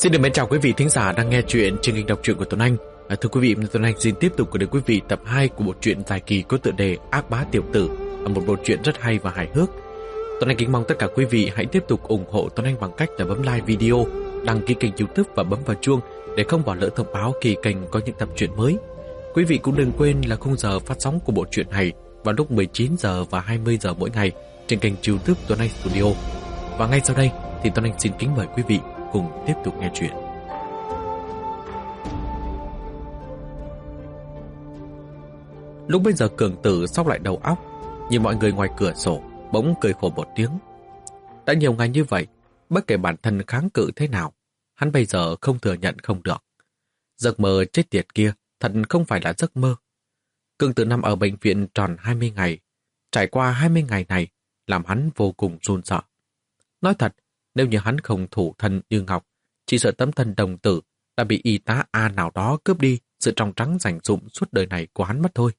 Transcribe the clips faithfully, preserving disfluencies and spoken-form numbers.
Xin được mến chào quý vị thính giả đang nghe chuyện trên kênh đọc truyện của Tuấn Anh. À, thưa quý vị, Tuấn Anh xin tiếp tục gửi đến quý vị tập hai của bộ truyện dài kỳ có tựa đề Ác Bá Tiểu Tử, một bộ truyện rất hay và hài hước. Tuấn Anh kính mong tất cả quý vị hãy tiếp tục ủng hộ Tuấn Anh bằng cách là bấm like video, đăng ký kênh YouTube và bấm vào chuông để không bỏ lỡ thông báo khi kênh có những tập truyện mới. Quý vị cũng đừng quên là khung giờ phát sóng của bộ truyện này vào lúc mười chín giờ và hai mươi giờ mỗi ngày trên kênh YouTube Tuấn Anh Studio. Và ngay sau đây thì Tuấn Anh xin kính mời quý vị cùng tiếp tục nghe chuyện. Lúc bây giờ Cường Tử sóc lại đầu óc, nhìn mọi người ngoài cửa sổ, bỗng cười khổ một tiếng. Đã nhiều ngày như vậy, bất kể bản thân kháng cự thế nào, hắn bây giờ không thừa nhận không được. Giấc mơ chết tiệt kia thật không phải là giấc mơ. Cường Tử nằm ở bệnh viện tròn hai mươi ngày. Trải qua hai mươi ngày này, làm hắn vô cùng run sợ. Nói thật, nếu như hắn không thủ thân như ngọc, chỉ sợ tấm thân đồng tử đã bị y tá A nào đó cướp đi sự trong trắng rảnh rụm suốt đời này của hắn mất thôi.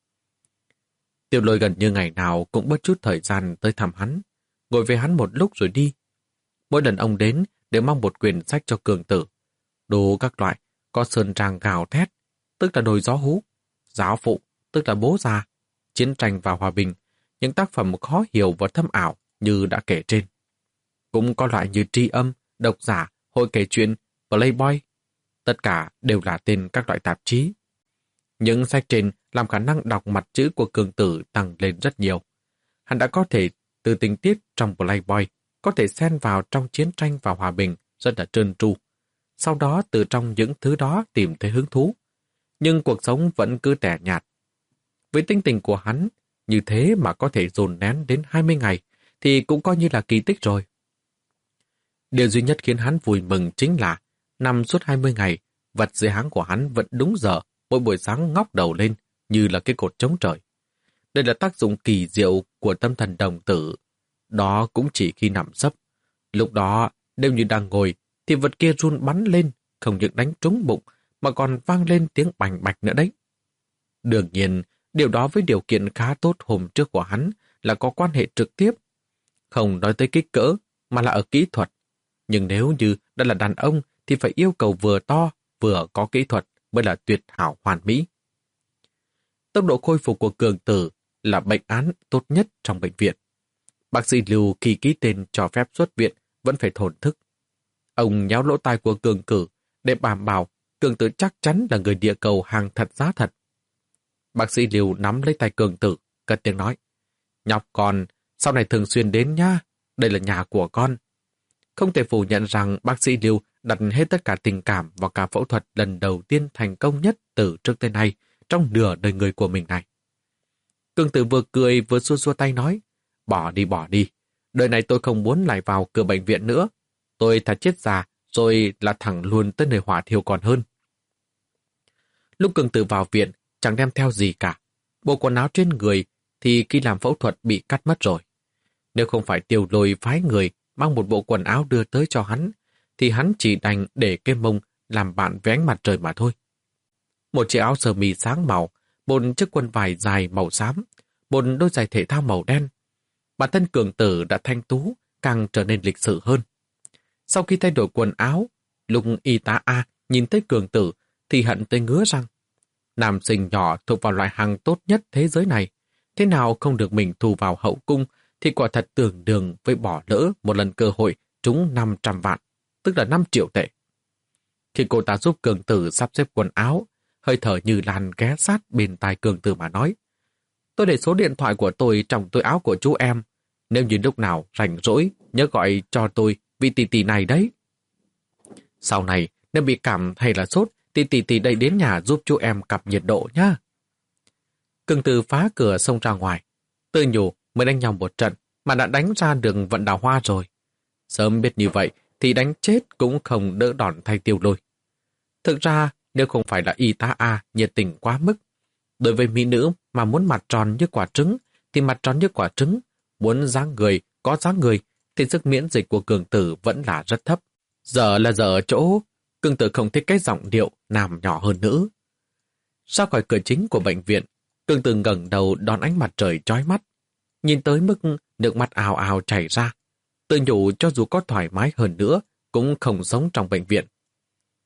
Tiểu Lôi gần như ngày nào cũng bớt chút thời gian tới thăm hắn, ngồi với hắn một lúc rồi đi. Mỗi lần ông đến đều mang một quyển sách cho Cường Tử. Đồ các loại, có sơn tràng gào thét, tức là đồi gió hú, giáo phụ, tức là bố già, chiến tranh và hòa bình, những tác phẩm khó hiểu và thâm ảo như đã kể trên. Cũng có loại như tri âm, độc giả, hội kể chuyện, Playboy. Tất cả đều là tên các loại tạp chí. Những sách trên làm khả năng đọc mặt chữ của Cường Tử tăng lên rất nhiều. Hắn đã có thể từ tình tiết trong Playboy có thể xen vào trong chiến tranh và hòa bình rất là trơn tru. Sau đó từ trong những thứ đó tìm thấy hứng thú. Nhưng cuộc sống vẫn cứ tẻ nhạt. Với tinh tình của hắn, như thế mà có thể dồn nén đến hai mươi ngày thì cũng coi như là kỳ tích rồi. Điều duy nhất khiến hắn vui mừng chính là nằm suốt hai mươi ngày, vật dưới háng của hắn vẫn đúng giờ, mỗi buổi sáng ngóc đầu lên như là cái cột chống trời. Đây là tác dụng kỳ diệu của tâm thần đồng tử. Đó cũng chỉ khi nằm sấp. Lúc đó, nếu như đang ngồi, thì vật kia run bắn lên, không những đánh trúng bụng, mà còn vang lên tiếng bành bạch nữa đấy. Đương nhiên, điều đó với điều kiện khá tốt hôm trước của hắn là có quan hệ trực tiếp. Không nói tới kích cỡ, mà là ở kỹ thuật. Nhưng nếu như đã là đàn ông thì phải yêu cầu vừa to, vừa có kỹ thuật mới là tuyệt hảo hoàn mỹ. Tốc độ khôi phục của Cường Tử là bệnh án tốt nhất trong bệnh viện. Bác sĩ Lưu khi ký tên cho phép xuất viện vẫn phải thổn thức. Ông nhéo lỗ tai của Cường Tử để đảm bảo Cường Tử chắc chắn là người địa cầu hàng thật giá thật. Bác sĩ Lưu nắm lấy tay Cường Tử, cất tiếng nói: "Nhóc con, sau này thường xuyên đến nha, đây là nhà của con." Không thể phủ nhận rằng bác sĩ Lưu đặt hết tất cả tình cảm vào ca phẫu thuật lần đầu tiên thành công nhất từ trước tới nay trong nửa đời người của mình này. Cường Tử vừa cười vừa xua xua tay nói: "Bỏ đi bỏ đi, đời này tôi không muốn lại vào cửa bệnh viện nữa. Tôi thật chết già rồi là thẳng luôn tới nơi hỏa thiêu còn hơn." Lúc Cường Tử vào viện chẳng đem theo gì cả. Bộ quần áo trên người thì khi làm phẫu thuật bị cắt mất rồi. Nếu không phải Tiểu Lôi phái người mang một bộ quần áo đưa tới cho hắn, thì hắn chỉ đành để cái mông làm bạn với ánh mặt trời mà thôi. Một chiếc áo sơ mi sáng màu, một chiếc quần vải dài màu xám, một đôi giày thể thao màu đen. Bản thân Cường Tử đã thanh tú, càng trở nên lịch sự hơn. Sau khi thay đổi quần áo, lúc y tá A nhìn thấy Cường Tử thì hận tới ngứa răng. Nam sinh nhỏ thuộc vào loại hàng tốt nhất thế giới này, thế nào không được mình thu vào hậu cung thì quả thật tưởng đường với bỏ lỡ một lần cơ hội trúng năm trăm vạn, tức là năm triệu tệ. Khi cô ta giúp Cường Tử sắp xếp quần áo, hơi thở như lan ghé sát bên tai Cường Tử mà nói: "Tôi để số điện thoại của tôi trong túi áo của chú em. Nếu như lúc nào rảnh rỗi, nhớ gọi cho tôi vì tỷ tỷ này đấy. Sau này, nếu bị cảm hay là sốt, thì tỷ tỷ đây đến nhà giúp chú em cặp nhiệt độ nhá." Cường Tử phá cửa xông ra ngoài. Tự nhủ mới đánh nhau một trận mà đã đánh ra đường vận đào hoa rồi. Sớm biết như vậy thì đánh chết cũng không đỡ đòn thay Tiểu Lôi. Thực ra, nếu không phải là y tá A nhiệt tình quá mức, đối với mỹ nữ mà muốn mặt tròn như quả trứng thì mặt tròn như quả trứng, muốn dáng người có dáng người thì sức miễn dịch của Cường Tử vẫn là rất thấp. Giờ là giờ ở chỗ Cường Tử không thích cái giọng điệu nam nhỏ hơn nữ. Ra khỏi cửa chính của bệnh viện, Cường Tử ngẩng đầu đón ánh mặt trời chói mắt, nhìn tới mức nước mắt ào ào chảy ra. Tự nhủ cho dù có thoải mái hơn nữa cũng không sống trong bệnh viện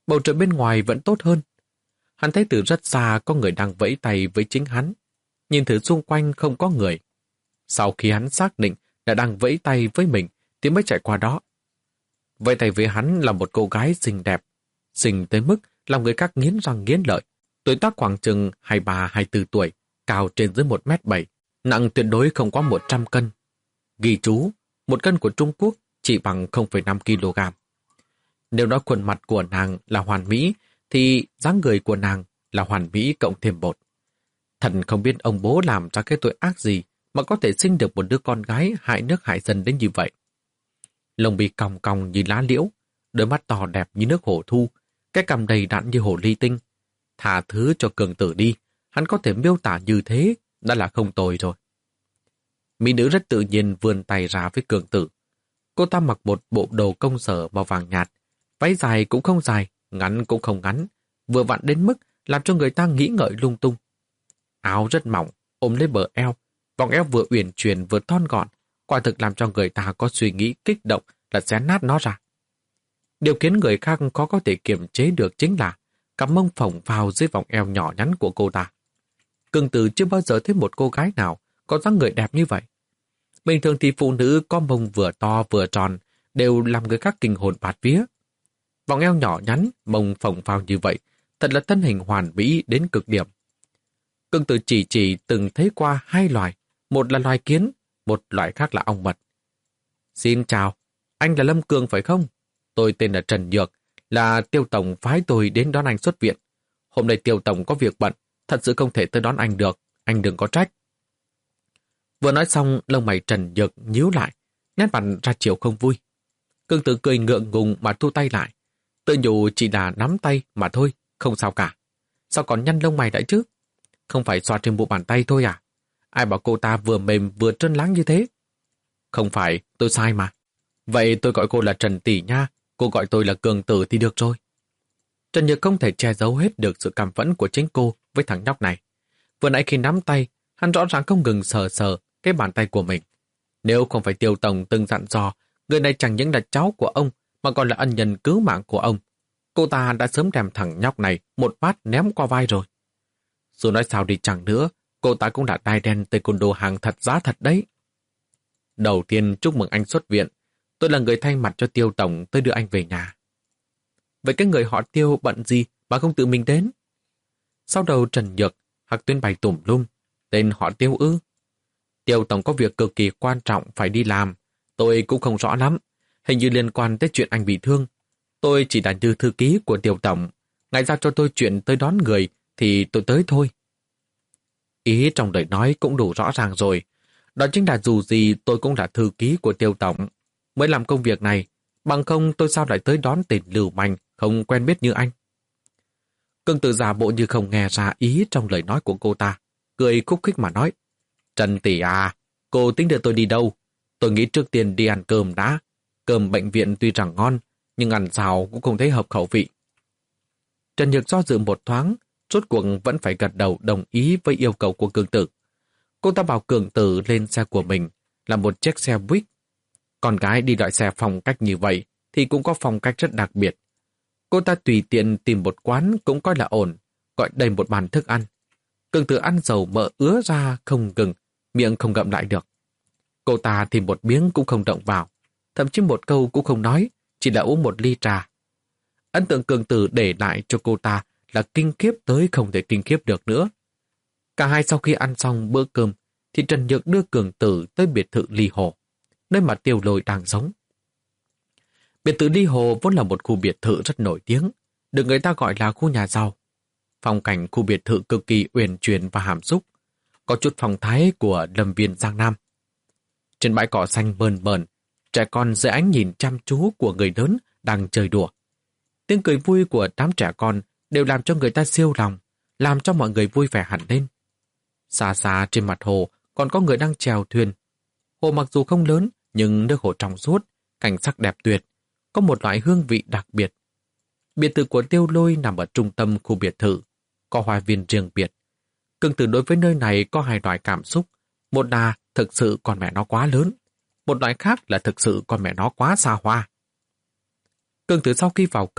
bầu trời bên ngoài vẫn tốt hơn. Hắn thấy từ rất xa có người đang vẫy tay với chính hắn. Nhìn thử xung quanh không có người. Sau khi hắn xác định là đang vẫy tay với mình thì mới chạy qua đó. Vẫy tay với hắn là một cô gái xinh đẹp, xinh tới mức làm người khác nghiến răng nghiến lợi. Tuổi tác khoảng chừng hai mươi ba hai mươi bốn tuổi, cao trên dưới một mét bảy, nặng tuyệt đối không quá một trăm cân. Ghi chú, một cân của Trung Quốc chỉ bằng không phẩy năm ki lô gam. Nếu nói khuôn mặt của nàng là hoàn mỹ, thì dáng người của nàng là hoàn mỹ cộng thêm một. Thần không biết ông bố làm ra cái tội ác gì mà có thể sinh được một đứa con gái hại nước hại dân đến như vậy. Lông mi cong cong như lá liễu, đôi mắt to đẹp như nước hồ thu, cái cằm đầy đặn như hồ ly tinh. Thả thứ cho cường tử đi, hắn có thể miêu tả như thế đã là không tồi rồi. Mỹ nữ rất tự nhiên vươn tay ra với cường tử. Cô ta mặc một bộ đồ công sở màu vàng nhạt, váy dài cũng không dài, ngắn cũng không ngắn, vừa vặn đến mức làm cho người ta nghĩ ngợi lung tung. Áo rất mỏng, ôm lấy bờ eo, vòng eo vừa uyển chuyển vừa thon gọn, quả thực làm cho người ta có suy nghĩ kích động là xé nát nó ra. Điều khiến người khác khó có thể kiềm chế được chính là cặp mông phồng vào dưới vòng eo nhỏ nhắn của cô ta. Cường tử chưa bao giờ thấy một cô gái nào có dáng người đẹp như vậy. Bình thường thì phụ nữ có mông vừa to vừa tròn đều làm người khác kinh hồn bạt vía. Vòng eo nhỏ nhắn, mông phồng vào như vậy, thật là thân hình hoàn mỹ đến cực điểm. Cường tử chỉ chỉ từng thấy qua hai loài, một là loài kiến, một loại khác là ong mật. Xin chào, anh là Lâm Cường phải không? Tôi tên là Trần Nhược, là Tiêu Tổng phái tôi đến đón anh xuất viện. Hôm nay Tiêu Tổng có việc bận, thật sự không thể tới đón anh được, anh đừng có trách. Vừa nói xong, lông mày Trần Nhược nhíu lại, nét mặt ra chiều không vui. Cường tử cười ngượng ngùng mà thu tay lại. Tự nhủ chỉ là nắm tay mà thôi, không sao cả. Sao còn nhăn lông mày lại chứ? Không phải xoa trên bộ bàn tay thôi à? Ai bảo cô ta vừa mềm vừa trơn láng như thế? Không phải, tôi sai mà. Vậy tôi gọi cô là Trần Tỷ nha, cô gọi tôi là Cường Tử thì được rồi. Trần Nhược không thể che giấu hết được sự cảm phẫn của chính cô với thằng nhóc này. Vừa nãy khi nắm tay, hắn rõ ràng không ngừng sờ sờ cái bàn tay của mình. Nếu không phải Tiêu Tổng từng dặn dò, người này chẳng những là cháu của ông, mà còn là ân nhân cứu mạng của ông. Cô ta đã sớm đem thằng nhóc này một bát ném qua vai rồi. Dù nói sao đi chẳng nữa, cô ta cũng là đai đen taekwondo hàng thật giá thật đấy. Đầu tiên chúc mừng anh xuất viện. Tôi là người thay mặt cho Tiêu Tổng tới đưa anh về nhà. Vậy cái người họ Tiêu bận gì mà không tự mình đến? Sau đầu Trần Nhược, Hạc Tuyên bày tủm lum. Tên họ Tiêu ư? Tiêu Tổng có việc cực kỳ quan trọng phải đi làm. Tôi cũng không rõ lắm. Hình như liên quan tới chuyện anh bị thương. Tôi chỉ là như thư ký của Tiêu Tổng. Ngài giao cho tôi chuyện tới đón người thì tôi tới thôi. Ý trong lời nói cũng đủ rõ ràng rồi. Đó chính là dù gì tôi cũng là thư ký của Tiêu Tổng. Mới làm công việc này, bằng không tôi sao lại tới đón tên lưu manh không quen biết như anh. Cường tử giả bộ như không nghe ra ý trong lời nói của cô ta, cười khúc khích mà nói. Trần Tỷ à, cô tính đưa tôi đi đâu? Tôi nghĩ trước tiên đi ăn cơm đã. Cơm bệnh viện tuy rằng ngon, nhưng ăn sao cũng không thấy hợp khẩu vị. Trần Nhược do dự một thoáng, rốt cuộc vẫn phải gật đầu đồng ý với yêu cầu của Cường tử. Cô ta bảo Cường tử lên xe của mình, là một chiếc xe buýt. Con gái đi loại xe phong cách như vậy thì cũng có phong cách rất đặc biệt. Cô ta tùy tiện tìm một quán cũng coi là ổn, gọi đầy một bàn thức ăn. Cường tử ăn dầu mỡ ứa ra không ngừng, miệng không ngậm lại được. Cô ta thì một miếng cũng không động vào, thậm chí một câu cũng không nói, chỉ là uống một ly trà. Ấn tượng Cường tử để lại cho cô ta là kinh khiếp tới không thể kinh khiếp được nữa. Cả hai sau khi ăn xong bữa cơm, thì Trần Nhược đưa Cường tử tới biệt thự Ly Hồ, nơi mà Tiêu Lôi đang sống. Biệt thự Ly Hồ vốn là một khu biệt thự rất nổi tiếng, được người ta gọi là khu nhà giàu. Phong cảnh khu biệt thự cực kỳ uyển chuyển và hàm xúc, có chút phong thái của lâm viên Giang Nam. Trên bãi cỏ xanh mơn mởn, trẻ con dưới ánh nhìn chăm chú của người lớn đang chơi đùa. Tiếng cười vui của đám trẻ con đều làm cho người ta siêu lòng, làm cho mọi người vui vẻ hẳn lên. Xa xa trên mặt hồ còn có người đang chèo thuyền. Hồ mặc dù không lớn, nhưng nước hồ trong suốt, cảnh sắc đẹp tuyệt, có một loại hương vị đặc biệt. Biệt thự của Tiêu Lôi nằm ở trung tâm khu biệt thự, có hoa viên riêng biệt. Cường tử đối với nơi này có hai loại cảm xúc, một là thực sự con mẹ nó quá lớn, một loại khác là thực sự con mẹ nó quá xa hoa. Cường tử sau khi vào cổng,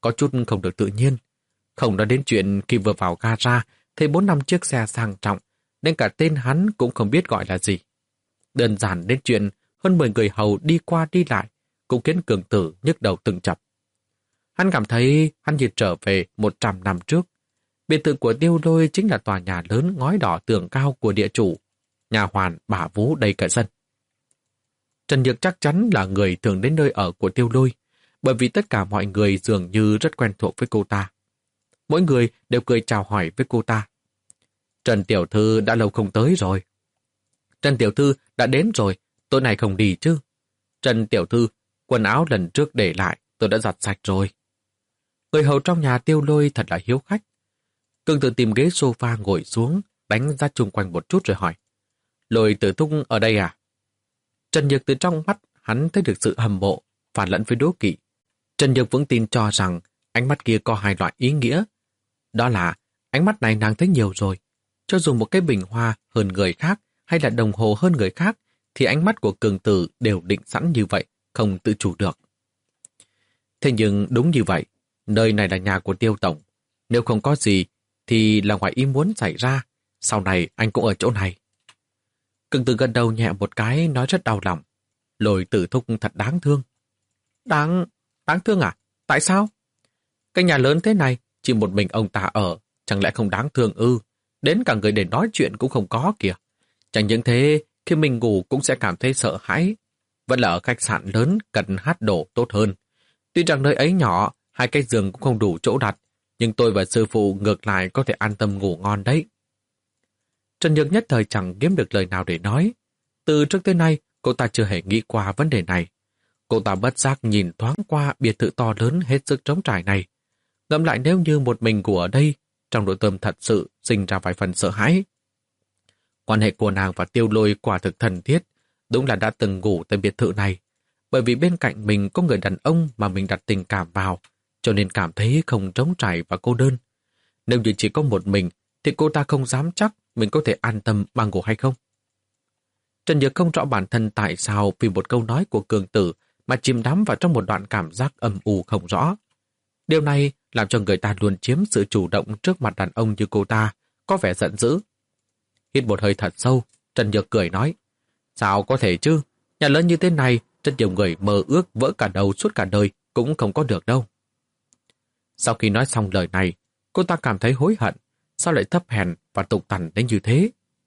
có chút không được tự nhiên. Không nói đến chuyện khi vừa vào gara thấy bốn năm chiếc xe sang trọng, nên cả tên hắn cũng không biết gọi là gì. Đơn giản đến chuyện hơn mười người hầu đi qua đi lại, cũng khiến Cường Tử nhức đầu từng chập. Hắn cảm thấy hắn như trở về một trăm năm trước. Biệt thự của Tiêu Lôi chính là tòa nhà lớn ngói đỏ tường cao của địa chủ, nhà hoàn bà vú đầy cả sân. Trần Nhược chắc chắn là người thường đến nơi ở của Tiêu Lôi, bởi vì tất cả mọi người dường như rất quen thuộc với cô ta. Mỗi người đều cười chào hỏi với cô ta. Trần Tiểu Thư đã lâu không tới rồi. Trần Tiểu Thư đã đến rồi, tối nay không đi chứ. Trần Tiểu Thư, quần áo lần trước để lại, tôi đã giặt sạch rồi. Người hầu trong nhà Tiêu Lôi thật là hiếu khách. Cường Tử tìm ghế sofa ngồi xuống, đánh ra chung quanh một chút rồi hỏi. Lôi Tử Thúc ở đây à? Trần Nhược từ trong mắt hắn thấy được sự hâm mộ, phản lẫn với đố kỵ. Trần Nhược vững tin cho rằng ánh mắt kia có hai loại ý nghĩa. Đó là ánh mắt này nàng thấy nhiều rồi. Cho dù một cái bình hoa hơn người khác hay là đồng hồ hơn người khác, thì ánh mắt của Cường Tử đều định sẵn như vậy, không tự chủ được. Thế nhưng đúng như vậy, nơi này là nhà của Tiêu Tổng. Nếu không có gì, thì là ngoài ý muốn xảy ra. Sau này anh cũng ở chỗ này. Cường Tử gật đầu nhẹ một cái, nói rất đau lòng. Lôi Tử Thúc thật đáng thương. Đáng... đáng thương à? Tại sao? Cái nhà lớn thế này, chỉ một mình ông ta ở, chẳng lẽ không đáng thương ư? Đến cả người để nói chuyện cũng không có kìa. Chẳng những thế, khi mình ngủ cũng sẽ cảm thấy sợ hãi. Vẫn là ở khách sạn lớn, cần hát đổ tốt hơn. Tuy rằng nơi ấy nhỏ, hai cái giường cũng không đủ chỗ đặt, nhưng tôi và sư phụ ngược lại có thể an tâm ngủ ngon đấy. Trần Nhược nhất thời chẳng kiếm được lời nào để nói. Từ trước tới nay, cô ta chưa hề nghĩ qua vấn đề này. Cô ta bất giác nhìn thoáng qua biệt thự to lớn hết sức trống trải này. Ngẫm lại nếu như một mình ngủ ở đây, trong nội tâm thật sự sinh ra vài phần sợ hãi. Quan hệ của nàng và Tiêu Lôi quả thực thân thiết, đúng là đã từng ngủ tại biệt thự này. Bởi vì bên cạnh mình có người đàn ông mà mình đặt tình cảm vào, cho nên cảm thấy không trống trải và cô đơn. Nếu như chỉ có một mình, thì cô ta không dám chắc mình có thể an tâm mà ngủ hay không. Trần Nhược không rõ bản thân tại sao vì một câu nói của Cường Tử mà chìm đắm vào trong một đoạn cảm giác âm u không rõ. Điều này làm cho người ta luôn chiếm sự chủ động trước mặt đàn ông như cô ta, có vẻ giận dữ. Hít một hơi thật sâu, Trần Nhược cười nói, sao có thể chứ, nhà lớn như thế này, rất nhiều người mơ ước vỡ cả đầu suốt cả đời cũng không có được đâu. Sau khi nói xong lời này, cô ta cảm thấy hối hận, sao lại thấp hèn và tục tằn đến như thế.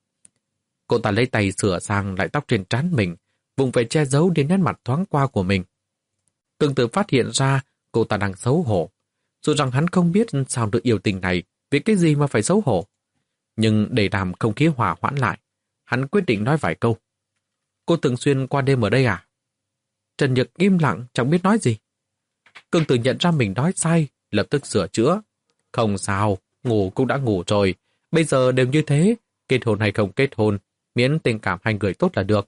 Cô ta lấy tay sửa sang lại tóc trên trán mình, vùng về che giấu đi nét mặt thoáng qua của mình. Cường Tử phát hiện ra cô ta đang xấu hổ, dù rằng hắn không biết sao được yêu tình này, vì cái gì mà phải xấu hổ. Nhưng để làm không khí hòa hoãn lại, hắn quyết định nói vài câu. Cô thường xuyên qua đêm ở đây à? Trần Nhược im lặng chẳng biết nói gì. Cường Tử nhận ra mình nói sai, lập tức sửa chữa. Không sao, ngủ cũng đã ngủ rồi, bây giờ đều như thế, kết hôn hay không kết hôn, miễn tình cảm hai người tốt là được.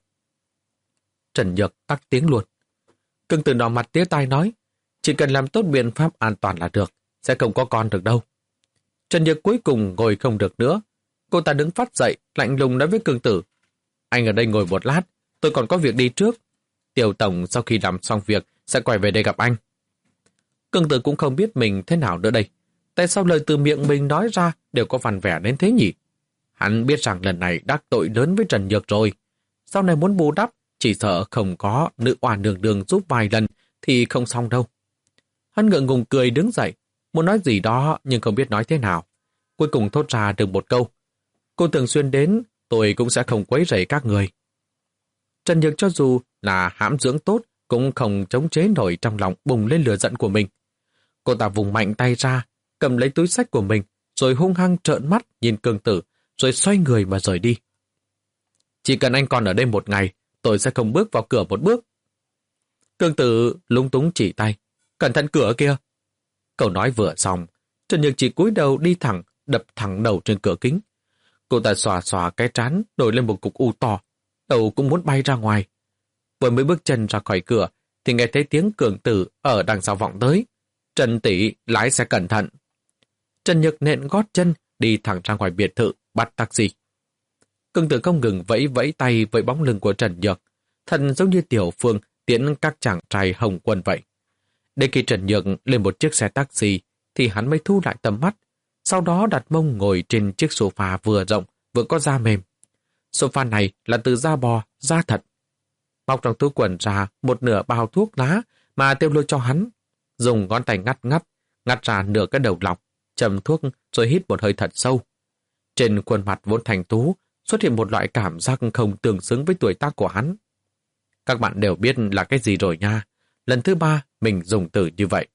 Trần Nhược tắt tiếng luôn. Cường Tử đỏ mặt tía tai nói, chỉ cần làm tốt biện pháp an toàn là được, sẽ không có con được đâu. Trần Nhược cuối cùng ngồi không được nữa. Cô ta đứng phát dậy, lạnh lùng nói với Cường Tử, anh ở đây ngồi một lát, tôi còn có việc đi trước. Tiểu Tổng sau khi làm xong việc sẽ quay về đây gặp anh. Cường Tử cũng không biết mình thế nào nữa đây. Tại sao lời từ miệng mình nói ra đều có phần vẻ đến thế nhỉ? Hắn biết rằng lần này đắc tội lớn với Trần Nhược rồi. Sau này muốn bù đắp, chỉ sợ không có nữ oan đường đường giúp vài lần thì không xong đâu. Hắn ngượng ngùng cười đứng dậy, muốn nói gì đó nhưng không biết nói thế nào. Cuối cùng thốt ra được một câu. Cô thường xuyên đến, tôi cũng sẽ không quấy rầy các người. Trần Nhược cho dù là hãm dưỡng tốt, cũng không chống chế nổi trong lòng bùng lên lửa giận của mình. Cô ta vùng mạnh tay ra, cầm lấy túi xách của mình, rồi hung hăng trợn mắt nhìn Cường Tử, rồi xoay người mà rời đi. Chỉ cần anh còn ở đây một ngày, tôi sẽ không bước vào cửa một bước. Cường Tử lúng túng chỉ tay, cẩn thận cửa kia. Câu nói vừa xong, Trần Nhược chỉ cúi đầu đi thẳng, đập thẳng đầu trên cửa kính. Cô ta xòa xòa cái trán, nổi lên một cục u to, đầu cũng muốn bay ra ngoài. Vừa mới bước chân ra khỏi cửa, thì nghe thấy tiếng Cường Tử ở đằng sau vọng tới. Trần tỷ, lái xe cẩn thận. Trần Nhược nện gót chân, đi thẳng ra ngoài biệt thự, bắt taxi. Cường Tử không ngừng vẫy vẫy tay với bóng lưng của Trần Nhược, thật giống như Tiểu Phương tiễn các chàng trai hồng quân vậy. Đến khi Trần Nhược lên một chiếc xe taxi thì hắn mới thu lại tầm mắt, sau đó đặt mông ngồi trên chiếc sofa vừa rộng vừa có da mềm. Sofa này là từ da bò, da thật. Móc trong túi quần ra một nửa bao thuốc lá mà Tiêu Lôi cho hắn, dùng ngón tay ngắt ngắt, ngắt ra nửa cái đầu lọc, châm thuốc rồi hít một hơi thật sâu. Trên khuôn mặt vốn thành tú xuất hiện một loại cảm giác không tương xứng với tuổi tác của hắn. Các bạn đều biết là cái gì rồi nha. Lần thứ ba mình dùng từ như vậy.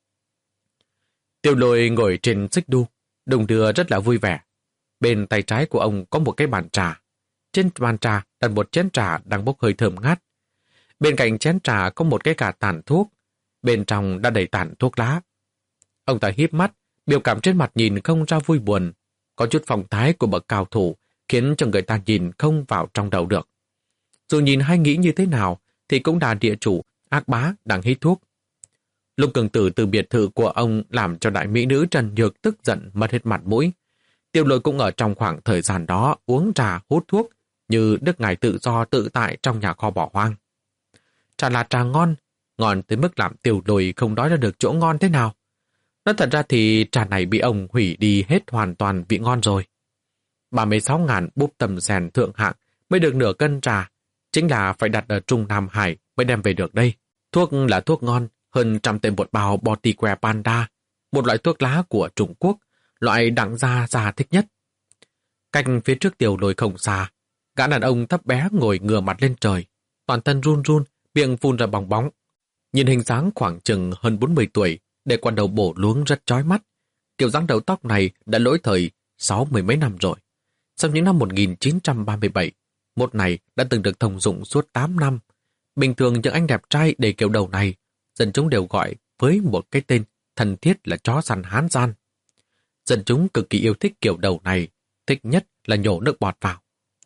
Tiêu Lôi ngồi trên xích đu, đung đưa rất là vui vẻ. Bên tay trái của ông có một cái bàn trà. Trên bàn trà đặt một chén trà đang bốc hơi thơm ngát. Bên cạnh chén trà có một cái cà tàn thuốc. Bên trong đã đầy tàn thuốc lá. Ông ta híp mắt, biểu cảm trên mặt nhìn không ra vui buồn. Có chút phong thái của bậc cao thủ khiến cho người ta nhìn không vào trong đầu được. Dù nhìn hay nghĩ như thế nào thì cũng là địa chủ, ác bá đang hít thuốc. Lục Cường Tử từ biệt thự của ông làm cho đại mỹ nữ Trần Nhược tức giận mất hết mặt mũi. Tiêu Lôi cũng ở trong khoảng thời gian đó uống trà hút thuốc như đức ngài tự do tự tại trong nhà kho bỏ hoang. Trà là trà ngon, ngon tới mức làm Tiêu Lôi không nói ra được chỗ ngon thế nào. Nói thật ra thì trà này bị ông hủy đi hết hoàn toàn vị ngon rồi. ba mươi sáu ngàn búp tầm rèn thượng hạng mới được nửa cân trà, chính là phải đặt ở Trung Nam Hải mới đem về được đây. Thuốc là thuốc ngon, hơn trăm tên một bao Botiquare Panda, một loại thuốc lá của Trung Quốc, loại đặng gia già thích nhất. Cạnh phía trước Tiêu Lôi không xa, gã đàn ông thấp bé ngồi ngửa mặt lên trời, toàn thân run run, miệng phun ra bong bóng. Nhìn hình dáng khoảng chừng hơn bốn mươi tuổi, để quan đầu bổ luống rất chói mắt. Kiểu dáng đầu tóc này đã lỗi thời sáu mươi mấy năm rồi. Sau những năm một nghìn chín trăm ba mươi bảy, một này đã từng được thông dụng suốt tám năm. Bình thường những anh đẹp trai để kiểu đầu này, dân chúng đều gọi với một cái tên thân thiết là chó săn hán gian. Dân chúng cực kỳ yêu thích kiểu đầu này, thích nhất là nhổ nước bọt vào.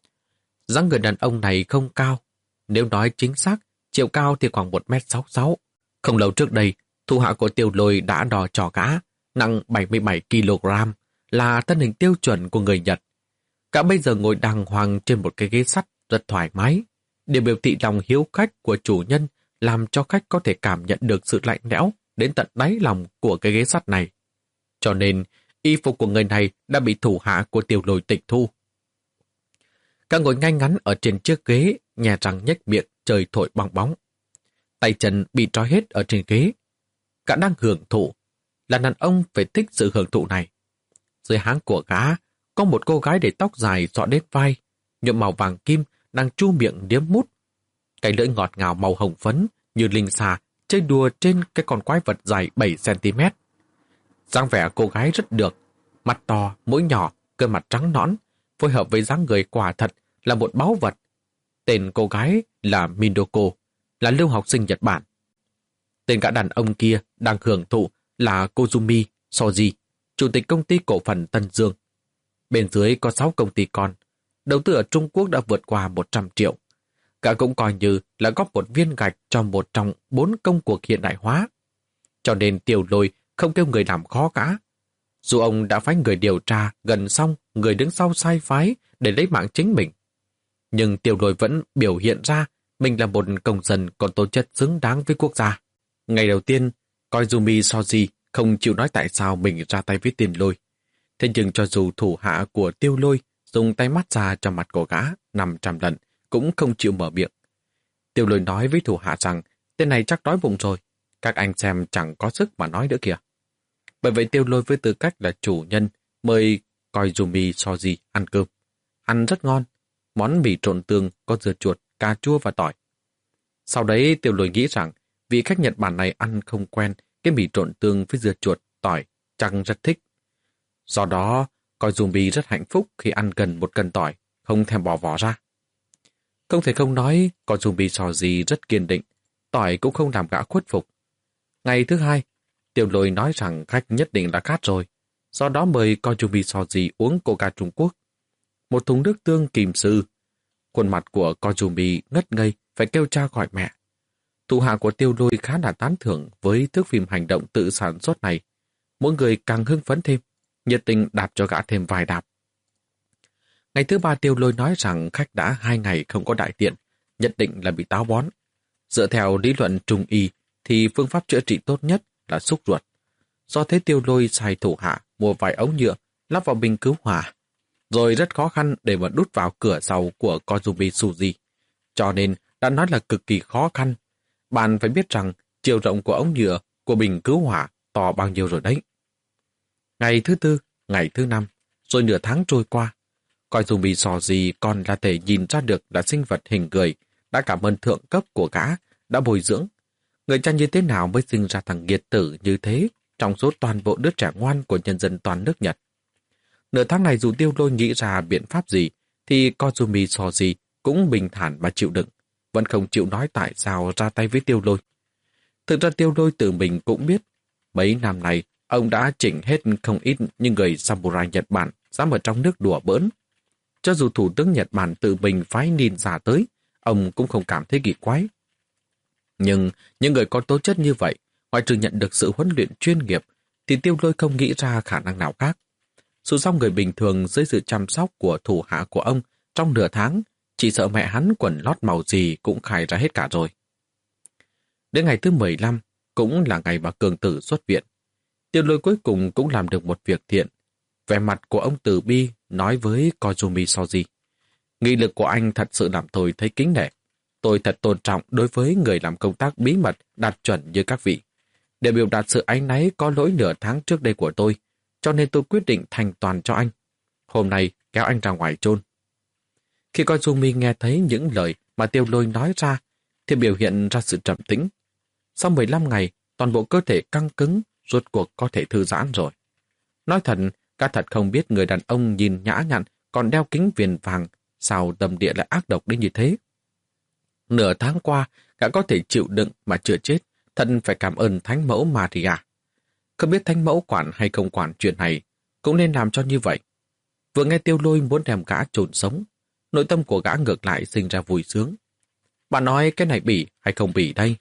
Dáng người đàn ông này không cao, nếu nói chính xác, chiều cao thì khoảng một mét sáu mươi sáu. Không lâu trước đây, thủ hạ của Tiêu Lôi đã đo cho gã, nặng bảy mươi bảy ki lô gam, là thân hình tiêu chuẩn của người Nhật. Gã bây giờ ngồi đàng hoàng trên một cái ghế sắt rất thoải mái. Điều biểu thị lòng hiếu khách của chủ nhân làm cho khách có thể cảm nhận được sự lạnh lẽo đến tận đáy lòng của cái ghế sắt này. Cho nên, y phục của người này đã bị thủ hạ của Tiêu Lôi tịch thu. Gã ngồi ngay ngắn ở trên chiếc ghế, nhè răng nhếch miệng, trời thổi bong bóng. Tay chân bị trói hết ở trên ghế. Gã đang hưởng thụ, là đàn ông phải thích sự hưởng thụ này. Dưới háng của gã có một cô gái để tóc dài xõa đến vai, nhuộm màu vàng kim đang chu miệng điếm mút. Cái lưỡi ngọt ngào màu hồng phấn như linh xà chơi đùa trên cái con quái vật dài bảy xăng ti mét. Dáng vẻ cô gái rất được, mặt to, mũi nhỏ, cơ mặt trắng nõn, phối hợp với dáng người quả thật là một báu vật. Tên cô gái là Mindoko, là lưu học sinh Nhật Bản. Tên cả đàn ông kia đang hưởng thụ là Kozumi Shoji, chủ tịch công ty cổ phần Tân Dương. Bên dưới có sáu công ty con, đầu tư ở Trung Quốc đã vượt qua một trăm triệu. Cả cũng coi như là góp một viên gạch cho một trong bốn công cuộc hiện đại hóa. Cho nên Tiêu Lôi không kêu người làm khó cả. Dù ông đã phái người điều tra gần xong người đứng sau sai phái để lấy mạng chính mình. Nhưng Tiêu Lôi vẫn biểu hiện ra mình là một công dân có tố chất xứng đáng với quốc gia. Ngày đầu tiên, Koizumi Shoji không chịu nói tại sao mình ra tay với Tiền Lôi. Thế nhưng cho dù thủ hạ của Tiêu Lôi dùng tay mát ra cho mặt của gã năm trăm lần, cũng không chịu mở miệng. Tiêu Lôi nói với thủ hạ rằng tên này chắc đói bụng rồi, các anh xem chẳng có sức mà nói nữa kìa. Bởi vậy Tiêu Lôi với tư cách là chủ nhân mời Koizumi Shoji ăn cơm. Ăn rất ngon, món mì trộn tương có dưa chuột, cà chua và tỏi. Sau đấy Tiêu Lôi nghĩ rằng vị khách Nhật Bản này ăn không quen cái mì trộn tương với dưa chuột, tỏi, chắc rất thích. Do đó, Koizumi rất hạnh phúc khi ăn gần một cân tỏi, không thèm bỏ vỏ ra. Không thể không nói, Koizumi Shoji rất kiên định, tỏi cũng không làm gã khuất phục. Ngày thứ hai, Tiêu Lôi nói rằng khách nhất định đã khát rồi, do đó mời Koizumi Shoji uống coca Trung Quốc. Một thùng nước tương kìm sư. Khuôn mặt của Koizumi ngất ngây, phải kêu cha gọi mẹ. Thủ hạ của Tiêu Lôi khá là tán thưởng với thước phim hành động tự sản xuất này. Mỗi người càng hưng phấn thêm, nhiệt tình đạp cho gã thêm vài đạp. Ngày thứ ba Tiêu Lôi nói rằng khách đã hai ngày không có đại tiện, nhất định là bị táo bón. Dựa theo lý luận trung y thì phương pháp chữa trị tốt nhất là xúc ruột. Do thế Tiêu Lôi xài thủ hạ mua vài ống nhựa lắp vào bình cứu hỏa, rồi rất khó khăn để mà đút vào cửa sau của Kozumi Suji. Cho nên đã nói là cực kỳ khó khăn. Bạn phải biết rằng chiều rộng của ống nhựa của bình cứu hỏa to bao nhiêu rồi đấy. Ngày thứ tư, ngày thứ năm, rồi nửa tháng trôi qua. Kozumi Suji còn là thể nhìn ra được là sinh vật hình người, đã cảm ơn thượng cấp của gã, đã bồi dưỡng. Người cha như thế nào mới sinh ra thằng nghiệt tử như thế trong số toàn bộ đứa trẻ ngoan của nhân dân toàn nước Nhật. Nửa tháng này dù Tiêu Lôi nghĩ ra biện pháp gì, thì Kozumi Suji cũng bình thản mà chịu đựng, vẫn không chịu nói tại sao ra tay với Tiêu Lôi. Thực ra Tiêu Lôi tự mình cũng biết, mấy năm này ông đã chỉnh hết không ít những người samurai Nhật Bản dám ở trong nước đùa bỡn. Cho dù thủ tướng Nhật Bản tự mình phái ninja tới, ông cũng không cảm thấy kỳ quái. Nhưng những người có tố chất như vậy, ngoại trừ nhận được sự huấn luyện chuyên nghiệp, thì Tiêu Lôi không nghĩ ra khả năng nào khác. Dù sao người bình thường dưới sự chăm sóc của thủ hạ của ông trong nửa tháng, chỉ sợ mẹ hắn quần lót màu gì cũng khai ra hết cả rồi. Đến ngày thứ mười lăm, cũng là ngày bà Cường Tử xuất viện. Tiêu Lôi cuối cùng cũng làm được một việc thiện. Vẻ mặt của ông Từ Bi nói với Kozumi Suji: nghị lực của anh thật sự làm tôi thấy kính nể. Tôi thật tôn trọng đối với người làm công tác bí mật đạt chuẩn như các vị. Để biểu đạt sự áy náy có lỗi nửa tháng trước đây của tôi, cho nên tôi quyết định thành toàn cho anh. Hôm nay kéo anh ra ngoài chôn. Khi Kozumi nghe thấy những lời mà Tiêu Lôi nói ra, thì biểu hiện ra sự trầm tĩnh. Sau mười lăm ngày, toàn bộ cơ thể căng cứng, rốt cuộc có thể thư giãn rồi. Nói thật, cả thật không biết người đàn ông nhìn nhã nhặn còn đeo kính viền vàng, sao tâm địa lại ác độc đến như thế. Nửa tháng qua, gã có thể chịu đựng mà chưa chết, thật phải cảm ơn Thánh Mẫu Maria. Không biết Thánh Mẫu quản hay không quản chuyện này, cũng nên làm cho như vậy. Vừa nghe Tiêu Lôi muốn đem gã chôn sống, nội tâm của gã ngược lại sinh ra vui sướng. Bạn nói cái này bỉ hay không bỉ đây?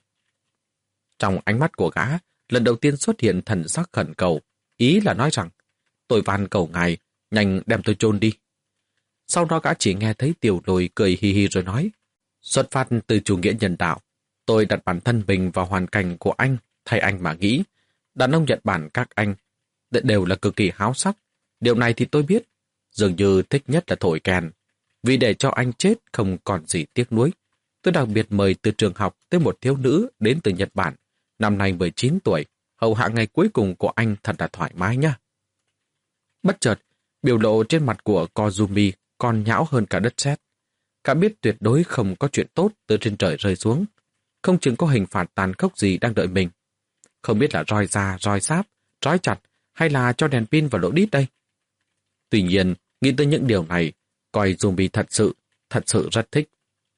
Trong ánh mắt của gã, lần đầu tiên xuất hiện thần sắc khẩn cầu, ý là nói rằng, tôi van cầu ngài, nhanh đem tôi chôn đi. Sau đó gã chỉ nghe thấy Tiêu Lôi cười hi hi rồi nói, xuất phát từ chủ nghĩa nhân đạo, tôi đặt bản thân mình vào hoàn cảnh của anh, thay anh mà nghĩ. Đàn ông Nhật Bản các anh đều là cực kỳ háo sắc. Điều này thì tôi biết, dường như thích nhất là thổi kèn. Vì để cho anh chết không còn gì tiếc nuối, tôi đặc biệt mời từ trường học tới một thiếu nữ đến từ Nhật Bản, năm nay mười chín tuổi, hầu hạ ngày cuối cùng của anh thật là thoải mái nha. Bất chợt, biểu lộ trên mặt của Kozumi còn nhão hơn cả đất sét. Cả biết tuyệt đối không có chuyện tốt từ trên trời rơi xuống, không chừng có hình phạt tàn khốc gì đang đợi mình. Không biết là roi da, roi sáp, trói chặt hay là cho đèn pin vào lỗ đít đây. Tuy nhiên, nghĩ tới những điều này, Kozumi thật sự, thật sự rất thích.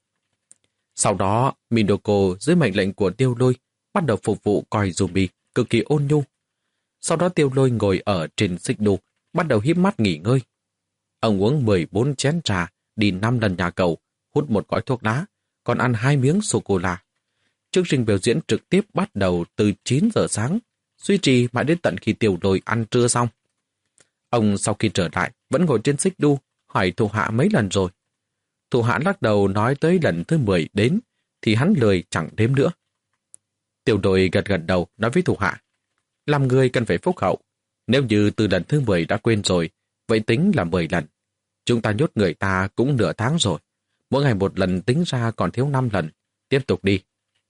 Sau đó, Minoko dưới mệnh lệnh của Tiêu Lôi bắt đầu phục vụ Kozumi cực kỳ ôn nhu. Sau đó Tiêu Lôi ngồi ở trên xích đu, bắt đầu híp mắt nghỉ ngơi. Ông uống mười bốn chén trà, đi năm lần nhà cầu, hút một gói thuốc lá, còn ăn hai miếng sô-cô-la. Chương trình biểu diễn trực tiếp bắt đầu từ chín giờ sáng, duy trì mãi đến tận khi Tiêu Lôi ăn trưa xong. Ông sau khi trở lại vẫn ngồi trên xích đu, hỏi thủ hạ mấy lần rồi. Thủ hạ lắc đầu nói tới lần thứ mười đến, thì hắn lười chẳng đếm nữa. Tiêu Lôi gật gật đầu nói với thủ hạ, làm người cần phải phúc hậu. Nếu như từ lần thứ mười đã quên rồi, vậy tính là mười lần. Chúng ta nhốt người ta cũng nửa tháng rồi. Mỗi ngày một lần tính ra còn thiếu năm lần. Tiếp tục đi.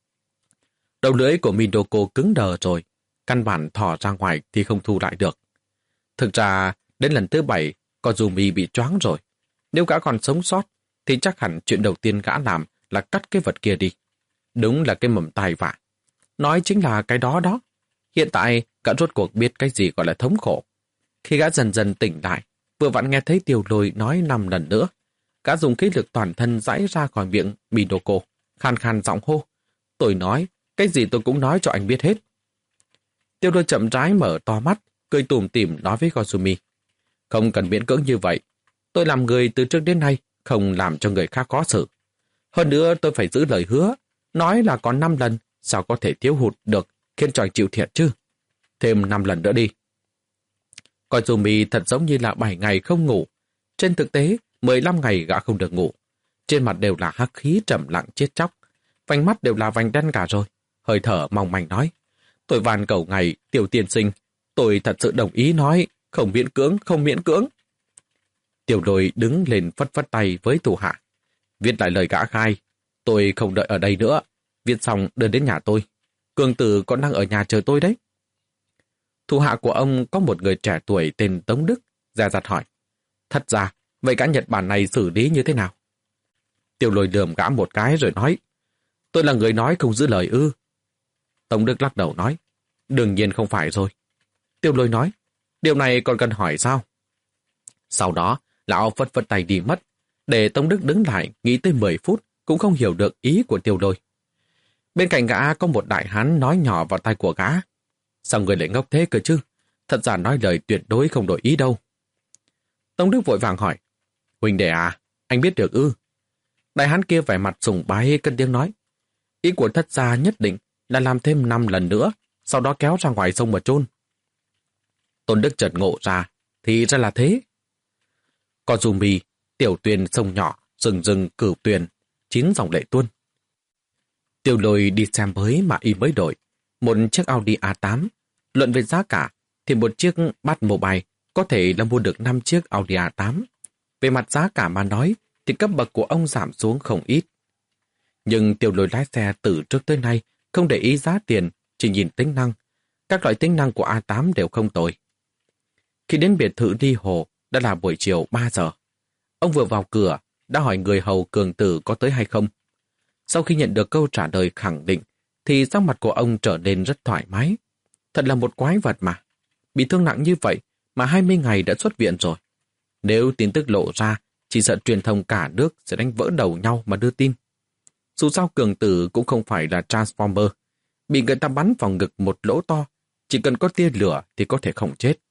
Đầu lưỡi của Minoko cứng đờ rồi. Căn bản thò ra ngoài thì không thu lại được. Thực ra, đến lần thứ bảy, Kozumi bị choáng rồi. Nếu gã còn sống sót, thì chắc hẳn chuyện đầu tiên gã làm là cắt cái vật kia đi. Đúng là cái mầm tai vạ. Nói chính là cái đó đó. Hiện tại, gã rốt cuộc biết cái gì gọi là thống khổ. Khi gã dần dần tỉnh lại, vừa vặn nghe thấy Tiêu Lôi nói năm lần nữa. Gã dùng khí lực toàn thân giãy ra khỏi miệng Minoko, khan khan giọng hô. Tôi nói, cái gì tôi cũng nói cho anh biết hết. Tiêu Lôi chậm rãi mở to mắt, cười tủm tỉm nói với Kozumi. Không cần miễn cưỡng như vậy. Tôi làm người từ trước đến nay, không làm cho người khác khó xử. Hơn nữa tôi phải giữ lời hứa. Nói là có năm lần, sao có thể thiếu hụt được, khiến cho anh chịu thiệt chứ. Thêm năm lần nữa đi. Kozumi thật giống như là bảy ngày không ngủ. Trên thực tế, mười lăm ngày gã không được ngủ. Trên mặt đều là hắc khí trầm lặng chết chóc. Vành mắt đều là vành đen cả rồi. hơi thở mong manh nói. Tôi van cầu ngài, Tiểu tiên sinh, tôi thật sự đồng ý nói, không miễn cưỡng, không miễn cưỡng. Tiểu Lôi đứng lên phất phất tay với thủ hạ. Viết lại lời gã khai, tôi không đợi ở đây nữa, viết xong đưa đến nhà tôi. Cường tử còn đang ở nhà chờ tôi đấy. Thủ hạ của ông có một người trẻ tuổi tên Tống Đức, dè dặt hỏi. Thật ra, vậy gã Nhật Bản này xử lý như thế nào? Tiểu Lôi lườm gã một cái rồi nói. Tôi là người nói không giữ lời ư. Tống Đức lắc đầu nói. Đương nhiên không phải rồi. Tiểu Lôi nói. Điều này còn cần hỏi sao? Sau đó, lão phất phất tay đi mất, để Tống Đức đứng lại nghĩ tới mười phút cũng không hiểu được ý của Tiểu Lôi. Bên cạnh gã có một đại hán nói nhỏ vào tai của gã. Sao người lại ngốc thế cơ chứ? Thật ra nói lời tuyệt đối không đổi ý đâu. Tống Đức vội vàng hỏi. Huynh đệ à, anh biết được ư? Đại hán kia vẻ mặt sùng bái cất tiếng nói. Ý của thất gia nhất định là làm thêm năm lần nữa, sau đó kéo ra ngoài sông mà chôn. Tôn Đức chợt ngộ ra, thì ra là thế. Có dù mì, tiểu tuyền sông nhỏ, rừng rừng cửu tuyền, chín dòng lệ tuôn. Tiểu Lôi đi xem mới mà y mới đổi. Một chiếc Audi a tám, luận về giá cả, thì một chiếc Batmobile có thể là mua được năm chiếc Audi a tám. Về mặt giá cả mà nói, thì cấp bậc của ông giảm xuống không ít. Nhưng Tiểu Lôi lái xe từ trước tới nay không để ý giá tiền, chỉ nhìn tính năng. Các loại tính năng của a tám đều không tồi. Khi đến biệt thự Ly Hồ, đã là buổi chiều ba giờ. Ông vừa vào cửa, đã hỏi người hầu Cường Tử có tới hay không. Sau khi nhận được câu trả lời khẳng định, thì sắc mặt của ông trở nên rất thoải mái. Thật là một quái vật mà. Bị thương nặng như vậy mà hai mươi ngày đã xuất viện rồi. Nếu tin tức lộ ra, chỉ sợ truyền thông cả nước sẽ đánh vỡ đầu nhau mà đưa tin. Dù sao Cường Tử cũng không phải là Transformer. Bị người ta bắn vào ngực một lỗ to, chỉ cần có tia lửa thì có thể không chết.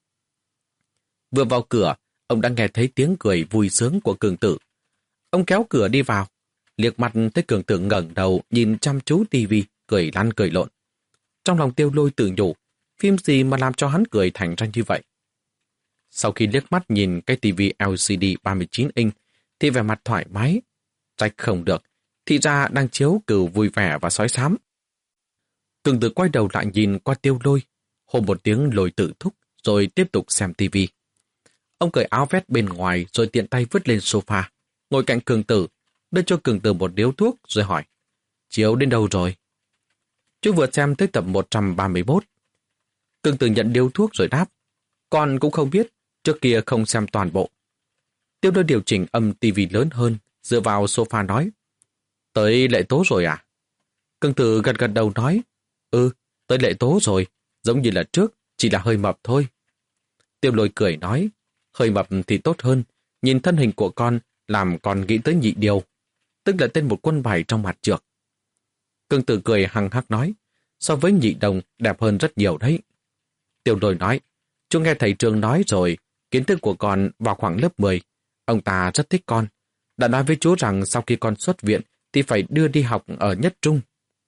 Vừa vào cửa, ông đã nghe thấy tiếng cười vui sướng của Cường Tử. Ông kéo cửa đi vào, liếc mặt thấy Cường Tử ngẩng đầu nhìn chăm chú tivi, cười lăn cười lộn. Trong lòng Tiêu Lôi tự nhủ, phim gì mà làm cho hắn cười thành ra như vậy. Sau khi liếc mắt nhìn cái tivi lờ xê đê ba mươi chín inch, thì vẻ mặt thoải mái. Trách không được, thì ra đang chiếu Cừu Vui Vẻ và Sói Xám. Cường Tử quay đầu lại nhìn qua Tiêu Lôi, hô một tiếng Lôi tự thúc, rồi tiếp tục xem tivi. Ông cởi áo vest bên ngoài rồi tiện tay vứt lên sofa, ngồi cạnh Cường Tử, đưa cho Cường Tử một điếu thuốc rồi hỏi, chiếu đến đâu rồi? Chú vừa xem tới tập một trăm ba mươi mốt. Cường Tử nhận điếu thuốc rồi đáp, con cũng không biết, trước kia không xem toàn bộ. Tiêu Lôi điều chỉnh âm tivi lớn hơn, dựa vào sofa nói, tới Lệ Tố rồi à? Cường Tử gật gật đầu nói, ừ, tới Lệ Tố rồi, giống như là trước, chỉ là hơi mập thôi. Tiêu Lôi cười nói, hơi mập thì tốt hơn, nhìn thân hình của con làm con nghĩ tới Nhị Điều, tức là tên một quân bài trong mặt trược. Cường Tử cười hằng hắc nói, so với Nhị Đồng đẹp hơn rất nhiều đấy. Tiêu Lôi nói, chú nghe thầy Trương nói rồi, kiến thức của con vào khoảng lớp mười, ông ta rất thích con, đã nói với chú rằng sau khi con xuất viện thì phải đưa đi học ở Nhất Trung.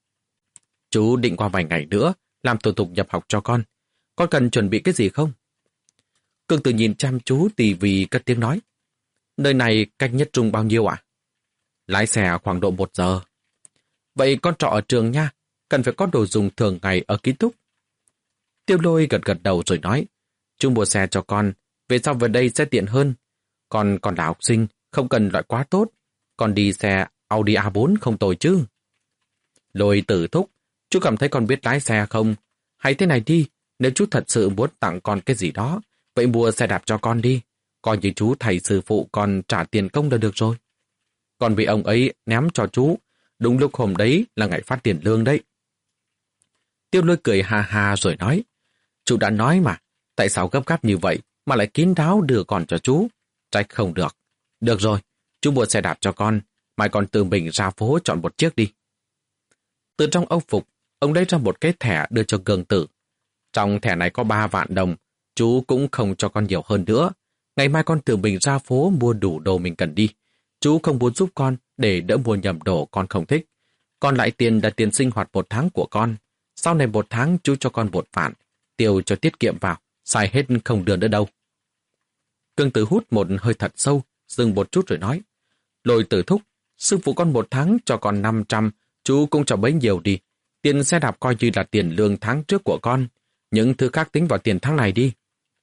Chú định qua vài ngày nữa làm thủ tục nhập học cho con, con cần chuẩn bị cái gì không? Cường Tử nhìn chăm chú tivi cất tiếng nói, nơi này cách Nhất Trung bao nhiêu ạ? Lái xe khoảng độ một giờ. Vậy con trọ ở trường nha, cần phải có đồ dùng thường ngày ở ký túc. Tiêu Lôi gật gật đầu rồi nói, chú mua xe cho con, về sau về đây sẽ tiện hơn. Con còn là học sinh, không cần loại quá tốt, con đi xe Audi a bốn không tồi chứ. Lôi Tử thúc, chú cảm thấy con biết lái xe không? Hay thế này đi, nếu chú thật sự muốn tặng con cái gì đó, vậy mua xe đạp cho con đi, coi như chú thầy sư phụ con trả tiền công là được rồi. Còn vì ông ấy ném cho chú, đúng lúc hôm đấy là ngày phát tiền lương đấy. Tiêu Lôi cười ha ha rồi nói, chú đã nói mà, tại sao gấp gáp như vậy mà lại kín đáo đưa con cho chú? Trách không được. Được rồi, chú mua xe đạp cho con, mai con tự mình ra phố chọn một chiếc đi. Từ trong âu phục, ông lấy ra một cái thẻ đưa cho Cường Tử. Trong thẻ này có ba vạn đồng, chú cũng không cho con nhiều hơn nữa. Ngày mai con tự mình ra phố mua đủ đồ mình cần đi. Chú không muốn giúp con để đỡ mua nhầm đồ con không thích. Còn lại tiền là tiền sinh hoạt một tháng của con. Sau này một tháng chú cho con một vạn, tiêu cho tiết kiệm vào, xài hết không đưa nữa đâu. Cường Tử hút một hơi thật sâu, dừng một chút rồi nói, Lôi Tử thúc, sư phụ con một tháng cho con năm trăm, chú cũng cho bấy nhiêu đi. Tiền xe đạp coi như là tiền lương tháng trước của con, những thứ khác tính vào tiền tháng này đi.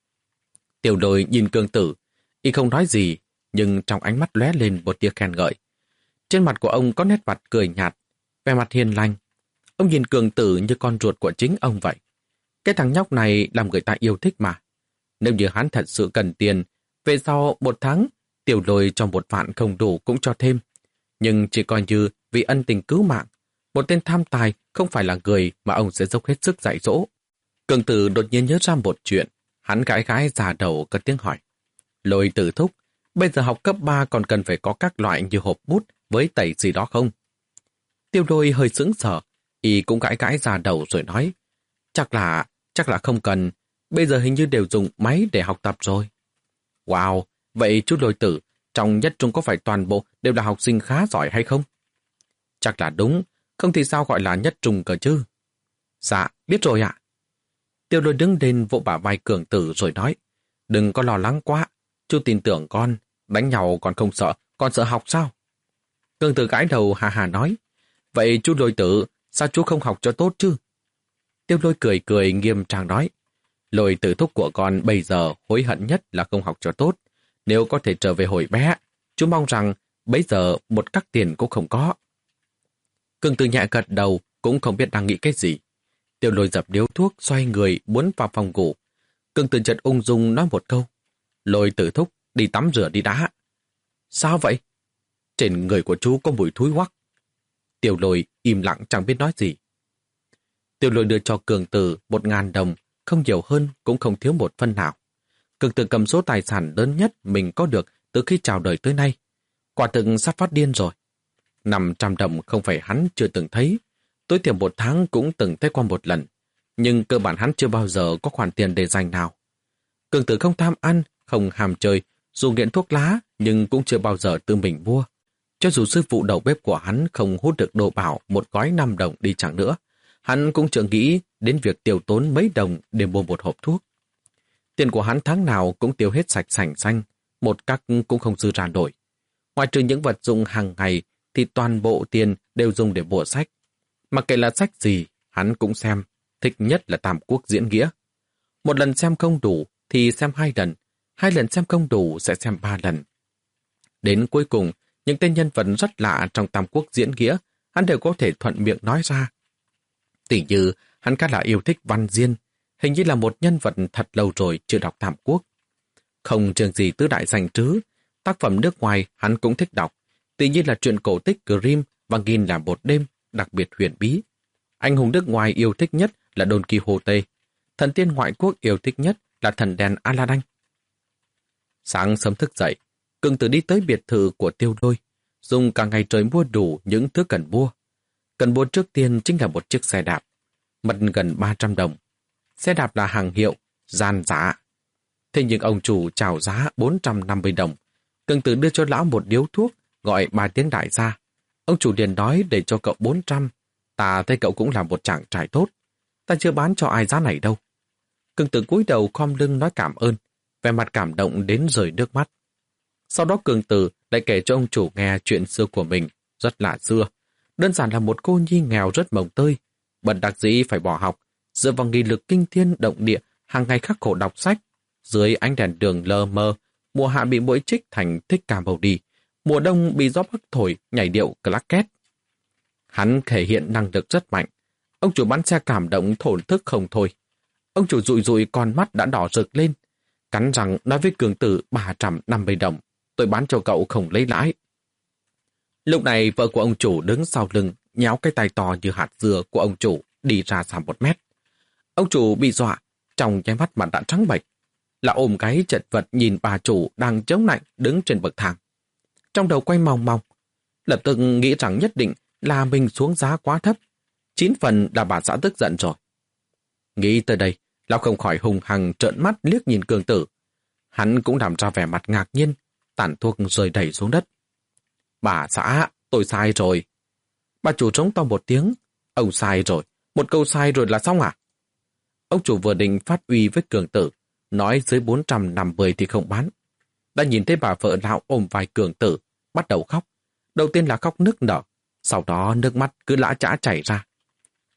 Tiểu Lôi nhìn Cường Tử, y không nói gì, nhưng trong ánh mắt lóe lên một tia khen ngợi. Trên mặt của ông có nét mặt cười nhạt, vẻ mặt hiền lành. Ông nhìn Cường Tử như con ruột của chính ông vậy. Cái thằng nhóc này làm người ta yêu thích mà. Nếu như hắn thật sự cần tiền, về sau một tháng, Tiểu Lôi cho một vạn không đủ cũng cho thêm. Nhưng chỉ coi như vì ân tình cứu mạng, một tên tham tài không phải là người mà ông sẽ dốc hết sức dạy dỗ. Cường Tử đột nhiên nhớ ra một chuyện, hắn gãi gãi già đầu cất tiếng hỏi. Lôi Tử thúc, bây giờ học cấp ba còn cần phải có các loại như hộp bút với tẩy gì đó không? Tiêu Lôi hơi sững sờ, y cũng gãi gãi già đầu rồi nói. Chắc là, chắc là không cần, bây giờ hình như đều dùng máy để học tập rồi. Wow, vậy chú Lôi Tử, trong nhất trung có phải toàn bộ đều là học sinh khá giỏi hay không? Chắc là đúng, không thì sao gọi là nhất trung cơ chứ? Dạ, biết rồi ạ. Tiêu Lôi đứng lên vỗ bả vai Cường Tử rồi nói. Đừng có lo lắng quá, chú tin tưởng con, đánh nhau còn không sợ, con sợ học sao? Cường Tử gãi đầu hà hà nói. Vậy chú Lôi Tử, sao chú không học cho tốt chứ? Tiêu Lôi cười cười nghiêm trang nói. Lôi Tử thúc của con bây giờ hối hận nhất là không học cho tốt. Nếu có thể trở về hồi bé, chú mong rằng bây giờ một cắc tiền cũng không có. Cường Tử nhẹ gật đầu, cũng không biết đang nghĩ cái gì. Tiêu Lôi dập điếu thuốc, xoay người, muốn vào phòng ngủ. Cường Tử chợt ung dung nói một câu. Lôi Tử thúc, đi tắm rửa đi đã. Sao vậy? Trên người của chú có mùi thúi hoắc. Tiêu Lôi im lặng chẳng biết nói gì. Tiêu Lôi đưa cho Cường Tử một ngàn đồng, không nhiều hơn cũng không thiếu một phân nào. Cường Tử cầm số tài sản lớn nhất mình có được từ khi chào đời tới nay. Quả thực sắp phát điên rồi. năm trăm đồng không phải hắn chưa từng thấy. Tối thiểu một tháng cũng từng thấy qua một lần. Nhưng cơ bản hắn chưa bao giờ có khoản tiền để dành nào. Cường Tử không tham ăn, không ham chơi, dù nghiện thuốc lá nhưng cũng chưa bao giờ tự mình mua. Cho dù sư phụ đầu bếp của hắn không hút được đồ bảo một gói năm đồng đi chẳng nữa, hắn cũng chưa nghĩ đến việc tiêu tốn mấy đồng để mua một hộp thuốc. Tiền của hắn tháng nào cũng tiêu hết sạch sành xanh, một cắc cũng không dư ra nổi. Ngoài trừ những vật dụng hàng ngày thì toàn bộ tiền đều dùng để mua sách. Mặc kệ là sách gì, hắn cũng xem, thích nhất là Tam Quốc Diễn Nghĩa. Một lần xem không đủ thì xem hai lần, hai lần xem không đủ sẽ xem ba lần. Đến cuối cùng, những tên nhân vật rất lạ trong Tam Quốc Diễn Nghĩa, hắn đều có thể thuận miệng nói ra. Tỉ như, hắn khá là yêu thích Văn Diên, hình như là một nhân vật thật lâu rồi chưa đọc Tam Quốc. Không trường gì tứ đại danh trứ, tác phẩm nước ngoài hắn cũng thích đọc, tỉ như là truyện cổ tích Grimm và Nghìn là một đêm, đặc biệt huyền bí. Anh hùng nước ngoài yêu thích nhất là Don Quixote, thần tiên ngoại quốc yêu thích nhất là thần đèn Aladdin. Sáng sớm thức dậy, Cường Tử đi tới biệt thự của Tiêu Lôi, dùng cả ngày trời mua đủ những thứ cần mua. Cần mua trước tiên chính là một chiếc xe đạp, mất gần ba trăm đồng. Xe đạp là hàng hiệu, gian giá. Thế nhưng ông chủ chào giá bốn trăm năm mươi đồng. Cường Tử đưa cho lão một điếu thuốc, gọi ba tiếng đại gia. Ông chủ liền nói để cho cậu bốn trăm. Ta thấy cậu cũng là một chàng trai tốt. Ta chưa bán cho ai giá này đâu. Cường Tử cúi đầu khom lưng nói cảm ơn, vẻ mặt cảm động đến rơi nước mắt. Sau đó Cường Tử lại kể cho ông chủ nghe chuyện xưa của mình, rất lạ xưa. Đơn giản là một cô nhi nghèo rất mồng tơi, bận đặc dĩ phải bỏ học, dựa vào nghị lực kinh thiên động địa, hàng ngày khắc khổ đọc sách. Dưới ánh đèn đường lờ mờ, mùa hạ bị muỗi chích thành thích cà bầu đi, mùa đông bị gió bắc thổi nhảy điệu claquet. Hắn thể hiện năng lực rất mạnh. Ông chủ bán xe cảm động thổn thức không thôi. Ông chủ dụi dụi con mắt đã đỏ rực lên, cắn răng nói với Cường Tử ba trăm năm mươi đồng, tôi bán cho cậu không lấy lãi. Lúc này vợ của ông chủ đứng sau lưng, nhéo cái tay to như hạt dừa của ông chủ đi ra xa một mét. Ông chủ bị dọa, trong nháy mắt mặt đã trắng bệch, là ôm cái chật vật nhìn bà chủ đang chống lạnh đứng trên bậc thang. Trong đầu quay mòng mòng, lập tức nghĩ rằng nhất định là mình xuống giá quá thấp, chín phần là bà xã tức giận rồi. Nghĩ tới đây, lão không khỏi hùng hằng trợn mắt liếc nhìn Cường Tử. Hắn cũng làm ra vẻ mặt ngạc nhiên, tản thuốc rơi đầy xuống đất. Bà xã, tôi sai rồi. Bà chủ trống to một tiếng. Ông sai rồi, một câu sai rồi là xong à? Ông chủ vừa định phát uy với Cường Tử, nói dưới bốn trăm năm mươi thì không bán. Đã nhìn thấy bà vợ lão ôm vai Cường Tử, bắt đầu khóc. Đầu tiên là khóc nức nở, sau đó nước mắt cứ lã chã chảy ra.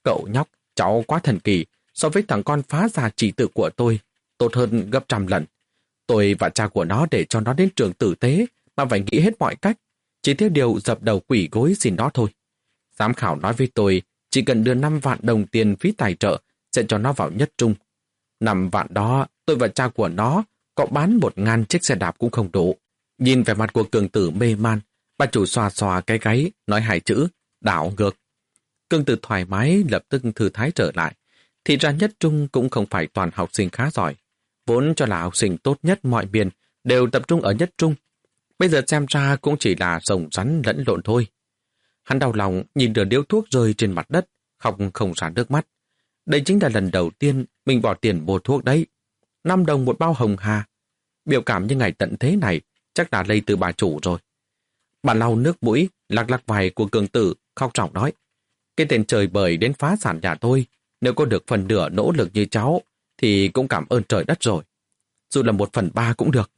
Cậu nhóc, cháu quá thần kỳ, so với thằng con phá gia chỉ tử của tôi, tốt hơn gấp trăm lần. Tôi và cha của nó để cho nó đến trường tử tế mà phải nghĩ hết mọi cách, chỉ thiếu điều dập đầu quỷ gối xin nó thôi. Giám khảo nói với tôi, chỉ cần đưa năm vạn đồng tiền phí tài trợ sẽ cho nó vào nhất trung. Năm vạn đó, tôi và cha của nó có bán một ngàn chiếc xe đạp cũng không đủ. Nhìn vẻ mặt của Cường Tử mê man, bà chủ xoa xoa cái gáy, nói hai chữ, đảo ngược. Cường Tử thoải mái lập tức thư thái trở lại. Thì ra nhất trung cũng không phải toàn học sinh khá giỏi. Vốn cho là học sinh tốt nhất mọi miền đều tập trung ở nhất trung. Bây giờ xem ra cũng chỉ là rồng rắn lẫn lộn thôi. Hắn đau lòng nhìn đường điếu thuốc rơi trên mặt đất, khóc không ra nước mắt. Đây chính là lần đầu tiên mình bỏ tiền mua thuốc đấy. Năm đồng một bao hồng hà. Biểu cảm như ngày tận thế này chắc là lây từ bà chủ rồi. Bà lau nước mũi, lắc lắc vai của Cường Tử, khóc trọng nói. Cái tên trời bời đến phá sản nhà tôi, nếu có được phần nửa nỗ lực như cháu, thì cũng cảm ơn trời đất rồi. Dù là một phần ba cũng được.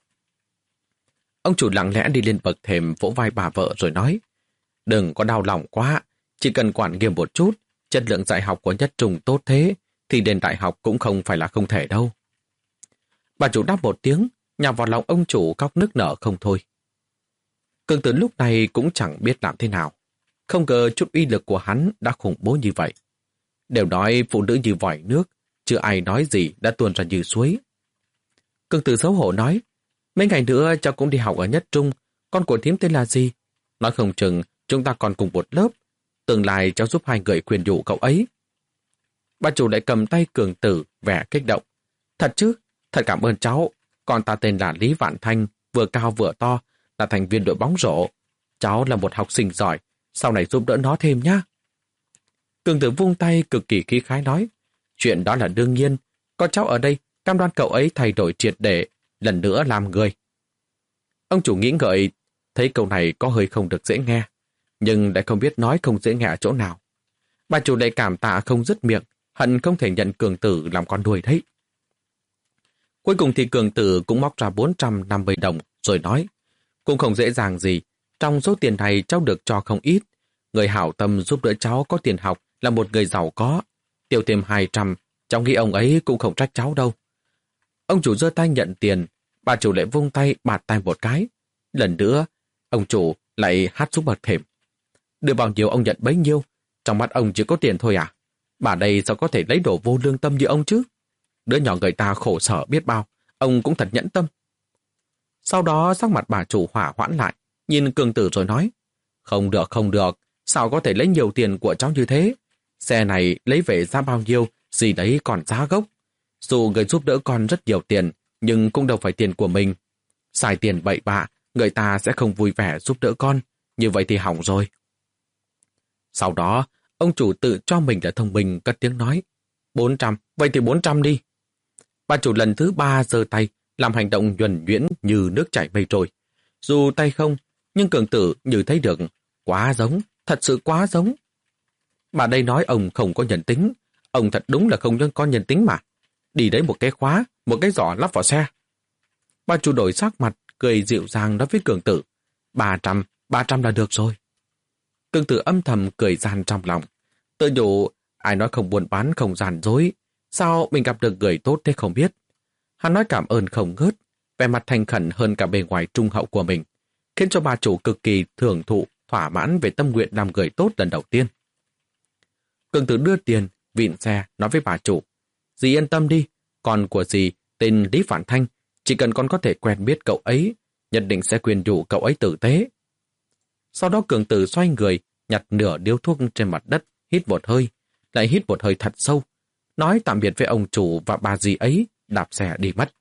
Ông chủ lặng lẽ đi lên bậc thềm vỗ vai bà vợ rồi nói. Đừng có đau lòng quá, chỉ cần quản nghiêm một chút, chất lượng dạy học của nhất trung tốt thế, thì đến đại học cũng không phải là không thể đâu. Bà chủ đáp một tiếng, nhào vào lòng ông chủ khóc nức nở không thôi. Cường Tử lúc này cũng chẳng biết làm thế nào. Không ngờ chút uy lực của hắn đã khủng bố như vậy. Đều nói phụ nữ như vòi nước, chưa ai nói gì đã tuôn ra như suối. Cường Tử xấu hổ nói, mấy ngày nữa cháu cũng đi học ở nhất trung, con của thím tên là gì? Nói không chừng chúng ta còn cùng một lớp, tương lai cháu giúp hai người khuyên nhủ cậu ấy. Bà chủ lại cầm tay Cường Tử vẻ kích động. Thật chứ, thật cảm ơn cháu, con ta tên là Lý Vạn Thanh, vừa cao vừa to, là thành viên đội bóng rổ. Cháu là một học sinh giỏi, sau này giúp đỡ nó thêm nhá. Cường Tử vung tay cực kỳ khí khái nói, chuyện đó là đương nhiên, có cháu ở đây, cam đoan cậu ấy thay đổi triệt để, lần nữa làm người. Ông chủ nghĩ ngợi, thấy câu này có hơi không được dễ nghe, nhưng lại không biết nói không dễ nghe ở chỗ nào. Bà chủ lại cảm tạ không dứt miệng, hận không thể nhận Cường Tử làm con nuôi đấy. Cuối cùng thì Cường Tử cũng móc ra bốn trăm năm mươi đồng rồi nói, cũng không dễ dàng gì, trong số tiền này cháu được cho không ít. Người hảo tâm giúp đỡ cháu có tiền học là một người giàu có. Tiêu thêm hai trăm, cháu nghĩ ông ấy cũng không trách cháu đâu. Ông chủ giơ tay nhận tiền, bà chủ lại vung tay bạt tay một cái. Lần nữa, ông chủ lại hát xuống bậc thềm. Đưa bao nhiêu ông nhận bấy nhiêu, trong mắt ông chỉ có tiền thôi à? Bà đây sao có thể lấy đồ vô lương tâm như ông chứ? Đứa nhỏ người ta khổ sở biết bao, ông cũng thật nhẫn tâm. Sau đó sắc mặt bà chủ hỏa hoãn lại, nhìn Cường Tử rồi nói, không được không được, sao có thể lấy nhiều tiền của cháu như thế? Xe này lấy về giá bao nhiêu, gì đấy còn giá gốc. Dù người giúp đỡ con rất nhiều tiền, nhưng cũng đâu phải tiền của mình. Xài tiền bậy bạ, người ta sẽ không vui vẻ giúp đỡ con, như vậy thì hỏng rồi. Sau đó, ông chủ tự cho mình là thông minh cất tiếng nói, bốn trăm, vậy thì bốn trăm đi. Bà chủ lần thứ ba giơ tay, làm hành động nhuần nhuyễn như nước chảy mây trôi. Dù tay không, nhưng Cường Tử như thấy được, quá giống, thật sự quá giống. Bà đây nói ông không có nhân tính, ông thật đúng là không có nhân tính mà. Đi đấy một cái khóa, một cái giỏ lắp vào xe. Bà chủ đổi sắc mặt, cười dịu dàng nói với Cường Tử, ba trăm, ba trăm là được rồi. Cường Tử âm thầm cười gian trong lòng. Tự nhủ, ai nói không buôn bán không gian dối, sao mình gặp được người tốt thế không biết. Hắn nói cảm ơn không ngớt, vẻ mặt thành khẩn hơn cả bề ngoài trung hậu của mình, khiến cho bà chủ cực kỳ thưởng thụ, thỏa mãn về tâm nguyện làm người tốt lần đầu tiên. Cường Tử đưa tiền, vịn xe, nói với bà chủ, dì yên tâm đi, con của dì tên Lý Vạn Thanh, chỉ cần con có thể quen biết cậu ấy, nhất định sẽ khuyên nhủ cậu ấy tử tế. Sau đó Cường Tử xoay người, nhặt nửa điếu thuốc trên mặt đất, hít một hơi, lại hít một hơi thật sâu, nói tạm biệt với ông chủ và bà dì ấy, đạp xe đi mất.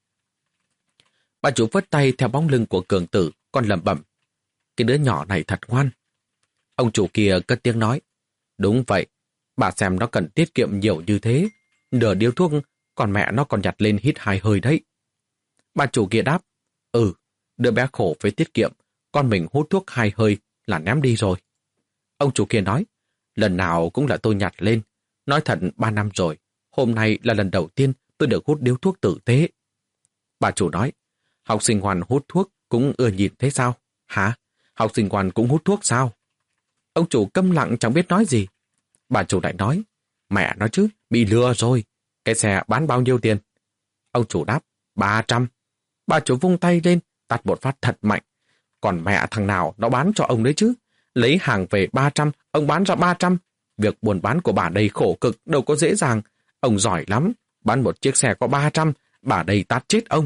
Bà chủ vớt tay theo bóng lưng của Cường Tử, còn lẩm bẩm, cái đứa nhỏ này thật ngoan. Ông chủ kia cất tiếng nói, đúng vậy, bà xem nó cần tiết kiệm nhiều như thế, nửa điếu thuốc, còn mẹ nó còn nhặt lên hít hai hơi đấy. Bà chủ kia đáp, ừ, đứa bé khổ với tiết kiệm, con mình hút thuốc hai hơi là ném đi rồi. Ông chủ kia nói, lần nào cũng là tôi nhặt lên, nói thật ba năm rồi, hôm nay là lần đầu tiên tôi được hút điếu thuốc tử tế. Bà chủ nói, học sinh ngoan hút thuốc cũng ưa nhìn thế sao? Hả? Học sinh ngoan cũng hút thuốc sao? Ông chủ câm lặng chẳng biết nói gì. Bà chủ lại nói, Mẹ nói chứ, bị lừa rồi. Cái xe bán bao nhiêu tiền? Ông chủ đáp, ba trăm. Bà chủ vung tay lên, tát một phát thật mạnh. Còn mẹ thằng nào nó bán cho ông đấy chứ? Lấy hàng về ba trăm, ông bán ra ba trăm. Việc buôn bán của bà đây khổ cực, đâu có dễ dàng. Ông giỏi lắm, bán một chiếc xe có ba trăm, bà đây tát chết ông.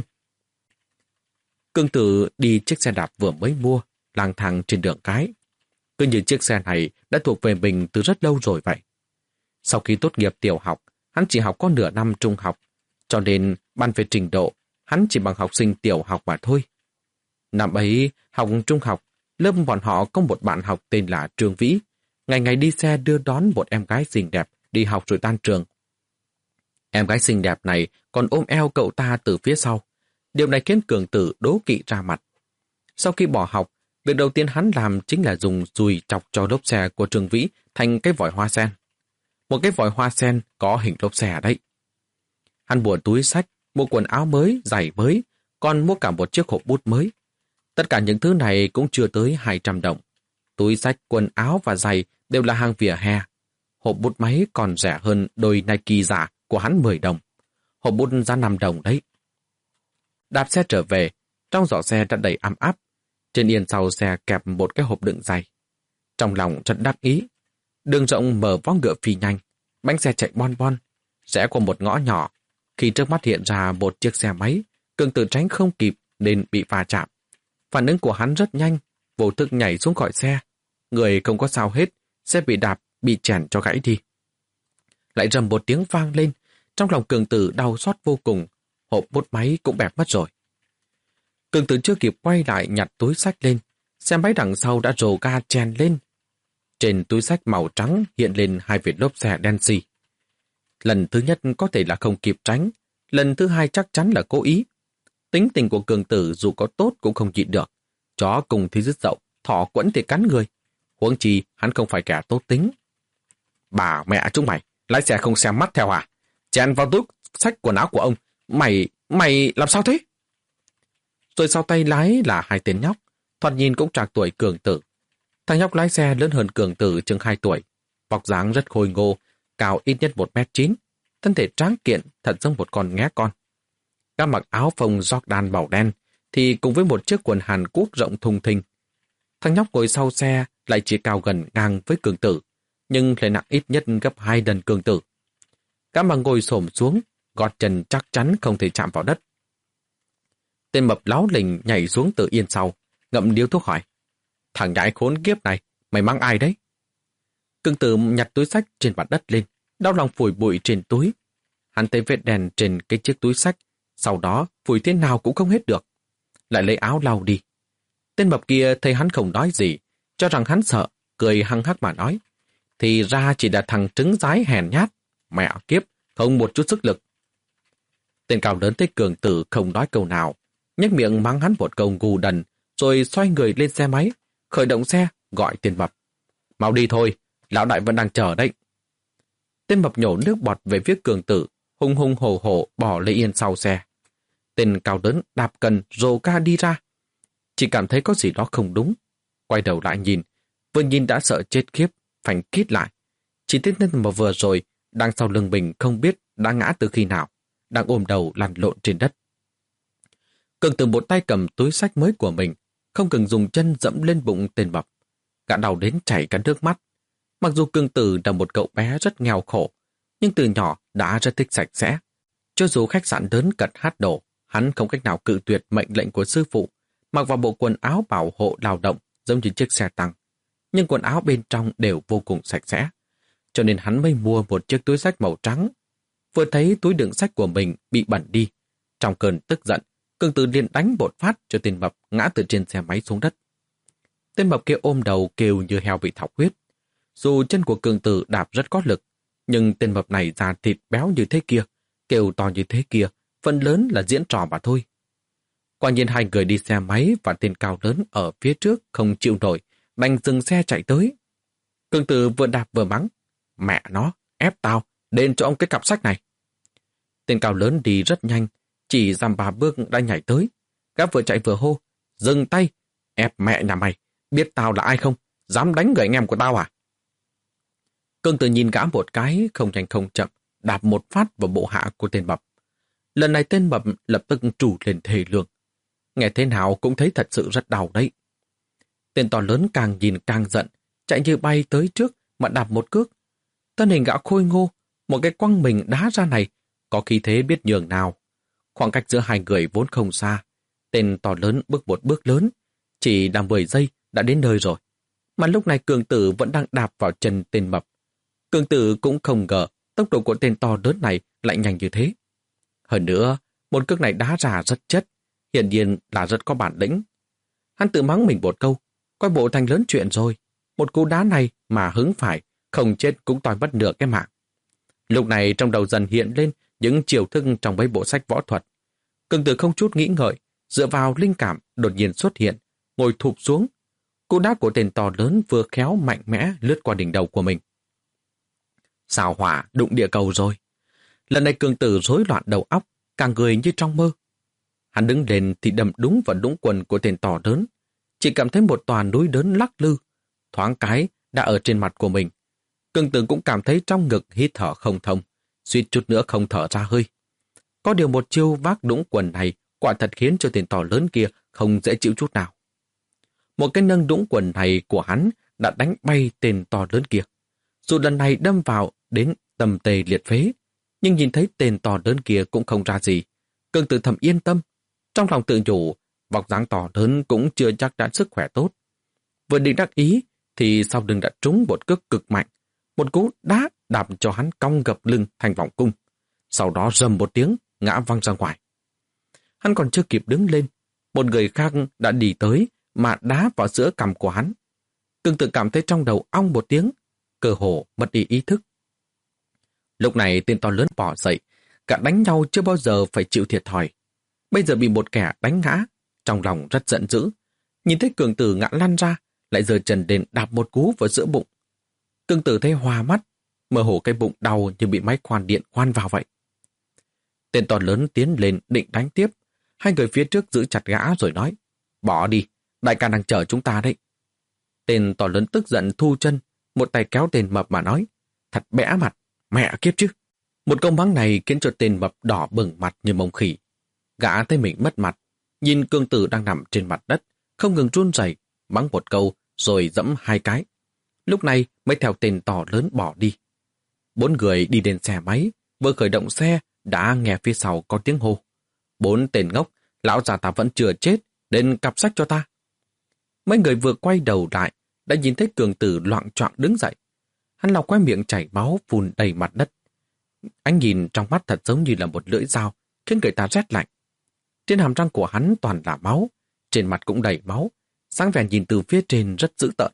Cương Tử đi chiếc xe đạp vừa mới mua, lang thang trên đường cái. Cứ như chiếc xe này đã thuộc về mình từ rất lâu rồi vậy. Sau khi tốt nghiệp tiểu học, hắn chỉ học có nửa năm trung học, cho nên bàn về trình độ, hắn chỉ bằng học sinh tiểu học mà thôi. Năm ấy, học trung học, lớp bọn họ có một bạn học tên là Trương Vĩ, ngày ngày đi xe đưa đón một em gái xinh đẹp đi học rồi tan trường. Em gái xinh đẹp này còn ôm eo cậu ta từ phía sau. Điều này khiến Cường Tử đố kỵ ra mặt. Sau khi bỏ học, việc đầu tiên hắn làm chính là dùng dùi chọc cho lốp xe của Trương Vĩ thành cái vòi hoa sen. Một cái vòi hoa sen có hình lốp xe đấy. Hắn mua túi xách, mua quần áo mới, giày mới, còn mua cả một chiếc hộp bút mới. Tất cả những thứ này cũng chưa tới hai trăm đồng. Túi xách, quần áo và giày đều là hàng vỉa hè. Hộp bút máy còn rẻ hơn đôi Nike giả của hắn mười đồng. Hộp bút giá năm đồng đấy. Đạp xe trở về, trong giỏ xe đã đầy ấm áp. Trên yên sau xe kẹp một cái hộp đựng giày. Trong lòng rất đắc ý. Đường rộng mở vó ngựa phi nhanh, bánh xe chạy bon bon, rẽ qua một ngõ nhỏ. Khi trước mắt hiện ra một chiếc xe máy, Cường Tử tránh không kịp nên bị va chạm. Phản ứng của hắn rất nhanh, vô thức nhảy xuống khỏi xe. Người không có sao hết, xe bị đạp, bị chèn cho gãy đi. Lại rầm một tiếng vang lên, trong lòng Cường Tử đau xót vô cùng, hộp bút máy cũng bẹp mất rồi. Cường Tử chưa kịp quay lại nhặt túi xách lên, xe máy đằng sau đã rồ ga chèn lên. Trên túi xách màu trắng hiện lên hai vệt lốp xe đen xì. Lần thứ nhất có thể là không kịp tránh, lần thứ hai chắc chắn là cố ý. Tính tình của Cường Tử dù có tốt cũng không nhịn được. Chó cùng thì dứt dậu, thỏ quẫn thì cắn người. Huống chi hắn không phải kẻ tốt tính. Bà mẹ chúng mày, lái xe không xem mắt theo à? Chèn vào túi xách quần áo của ông. Mày, mày làm sao thế? Rồi sau tay lái là hai tên nhóc, thoạt nhìn cũng trạc tuổi Cường Tử. Thằng nhóc lái xe lớn hơn Cường Tử chừng hai tuổi, vóc dáng rất khôi ngô, cao ít nhất một mét chín, thân thể tráng kiện thật giống một con nghé con. Gã mặc áo phông Jordan màu đen, thì cùng với một chiếc quần Hàn Quốc rộng thùng thình. Thằng nhóc ngồi sau xe lại chỉ cao gần ngang với Cường Tử, nhưng lại nặng ít nhất gấp hai lần Cường Tử. Gã mà ngồi xổm xuống, gót chân chắc chắn không thể chạm vào đất. Tên mập láo lình nhảy xuống từ yên sau, ngậm điếu thuốc hỏi. Thằng nhãi khốn kiếp này, mày mang ai đấy? Cường Tử nhặt túi xách trên mặt đất lên, đau lòng phủi bụi trên túi. Hắn thấy vết đèn trên cái chiếc túi xách, sau đó phủi thế nào cũng không hết được. Lại lấy áo lau đi. Tên mập kia thấy hắn không nói gì, cho rằng hắn sợ, cười hăng hắc mà nói. Thì ra chỉ là thằng trứng rái hèn nhát. Mẹ kiếp, không một chút sức lực. Tên cao lớn thấy Cường Tử không nói câu nào, nhếch miệng mắng hắn một câu ngu đần, rồi xoay người lên xe máy, khởi động xe, gọi tên mập. Mau đi thôi, lão đại vẫn đang chờ đấy. Tên mập nhổ nước bọt về phía Cường Tử, hung hung hổ hổ bỏ lấy yên sau xe. Tên cao lớn đạp cần rồ ca đi ra. Chỉ cảm thấy có gì đó không đúng. Quay đầu lại nhìn, vừa nhìn đã sợ chết khiếp, phanh kít lại. Chỉ tiếc nên mà vừa rồi, đang sau lưng mình không biết đã ngã từ khi nào, đang ôm đầu lăn lộn trên đất. Cường Tử một tay cầm túi xách mới của mình, không cần dùng chân dẫm lên bụng tên mập. Gã đau đến chảy cả nước mắt. Mặc dù Cường Tử là một cậu bé rất nghèo khổ, nhưng từ nhỏ đã rất thích sạch sẽ. Cho dù khách sạn lớn cật hát đổ, hắn không cách nào cự tuyệt mệnh lệnh của sư phụ, mặc vào bộ quần áo bảo hộ lao động giống như chiếc xe tăng. Nhưng quần áo bên trong đều vô cùng sạch sẽ, cho nên hắn mới mua một chiếc túi xách màu trắng. Vừa thấy túi đựng sách của mình bị bẩn đi, trong cơn tức giận, Cường Tử liền đánh một phát cho tên mập ngã từ trên xe máy xuống đất. Tên mập kia ôm đầu kêu như heo bị thọc huyết. Dù chân của Cường Tử đạp rất có lực, nhưng tên mập này da thịt béo như thế kia, kêu to như thế kia, phần lớn là diễn trò mà thôi. Quả nhiên hai người đi xe máy và tên cao lớn ở phía trước không chịu nổi, đành dừng xe chạy tới. Cường Tử vừa đạp vừa mắng. Mẹ nó, ép tao, đền cho ông cái cặp sách này. Tên cao lớn đi rất nhanh, chỉ dăm ba bước đã nhảy tới. Gã vừa chạy vừa hô. Dừng tay, ép mẹ nhà mày, biết tao là ai không? Dám đánh người anh em của tao à? Cương Tử nhìn gã một cái, không nhanh không chậm, đạp một phát vào bộ hạ của tên mập. Lần này tên mập lập tức trù lên thề lương. Nghe thế nào cũng thấy thật sự rất đau đấy. Tên to lớn càng nhìn càng giận, chạy như bay tới trước mà đạp một cước. Thân hình gã khôi ngô, một cái quăng mình đá ra này, có khí thế biết nhường nào. Khoảng cách giữa hai người vốn không xa. Tên to lớn bước một bước lớn, chỉ đang mười giây đã đến nơi rồi. Mà lúc này Cường Tử vẫn đang đạp vào chân tên mập. Cường Tử cũng không ngờ tốc độ của tên to lớn này lại nhanh như thế. Hơn nữa, một cước này đá ra rất chất, hiển nhiên là rất có bản lĩnh. Hắn tự mắng mình một câu, coi bộ thành lớn chuyện rồi. Một cú đá này mà hứng phải, không chết cũng toi mất nửa cái mạng. Lúc này trong đầu dần hiện lên những chiều thức trong mấy bộ sách võ thuật. Cường Tử không chút nghĩ ngợi, dựa vào linh cảm đột nhiên xuất hiện, ngồi thụp xuống. Cú đá của tên to lớn vừa khéo mạnh mẽ lướt qua đỉnh đầu của mình. Sao hỏa đụng địa cầu rồi. Lần này Cường Tử rối loạn đầu óc, càng người như trong mơ. Hắn đứng lên thì đâm đúng vào đũng quần của tên to lớn. Chỉ cảm thấy một tòa núi lớn lắc lư. Thoáng cái đã ở trên mặt của mình. Cường Tử cũng cảm thấy trong ngực hít thở không thông, suýt chút nữa không thở ra hơi. Có điều một chiêu vác đũng quần này quả thật khiến cho tên to lớn kia không dễ chịu chút nào. Một cái nâng đũng quần này của hắn đã đánh bay tên to lớn kia. Dù lần này đâm vào đến tầm tề liệt phế, nhưng nhìn thấy tên to lớn kia cũng không ra gì. Cường Tử thầm yên tâm. Trong lòng tự nhủ, vóc dáng to lớn cũng chưa chắc đã sức khỏe tốt. Vừa định đắc ý, thì sau lưng đã trúng một cước cực mạnh. Một cú đá đạp cho hắn cong gập lưng thành vòng cung. Sau đó rầm một tiếng, ngã văng ra ngoài. Hắn còn chưa kịp đứng lên, một người khác đã đi tới mà đá vào giữa cằm của hắn. Cường Tử cảm thấy trong đầu ong một tiếng, cơ hồ mất đi ý thức. Lúc này tên to lớn bỏ dậy, cả đánh nhau chưa bao giờ phải chịu thiệt thòi. Bây giờ bị một kẻ đánh ngã, trong lòng rất giận dữ. Nhìn thấy Cường Tử ngã lăn ra, lại giơ chân lên đạp một cú vào giữa bụng. Cường Tử thấy hoa mắt, mơ hồ cái bụng đau như bị máy khoan điện khoan vào vậy. Tên to lớn tiến lên định đánh tiếp. Hai người phía trước giữ chặt gã rồi nói, bỏ đi, đại ca đang chờ chúng ta đấy. Tên to lớn tức giận thu chân, một tay kéo tên mập mà nói, thật bẽ mặt, mẹ kiếp chứ. Một câu mắng này khiến cho tên mập đỏ bừng mặt như mông khỉ. Gã thấy mình mất mặt, nhìn Cường Tử đang nằm trên mặt đất, không ngừng run rẩy, mắng một câu rồi dẫm hai cái. Lúc này mới theo tên to lớn bỏ đi. Bốn người đi đến xe máy, vừa khởi động xe đã nghe phía sau có tiếng hô. Bốn tên ngốc, lão già ta vẫn chưa chết, đến cặp sách cho ta. Mấy người vừa quay đầu lại, đã nhìn thấy Cường Tử loạng choạng đứng dậy. Hắn lau quay miệng chảy máu phun đầy mặt đất. Ánh nhìn trong mắt thật giống như là một lưỡi dao, khiến người ta rét lạnh. Trên hàm răng của hắn toàn là máu, trên mặt cũng đầy máu, sáng vẻ nhìn từ phía trên rất dữ tợn.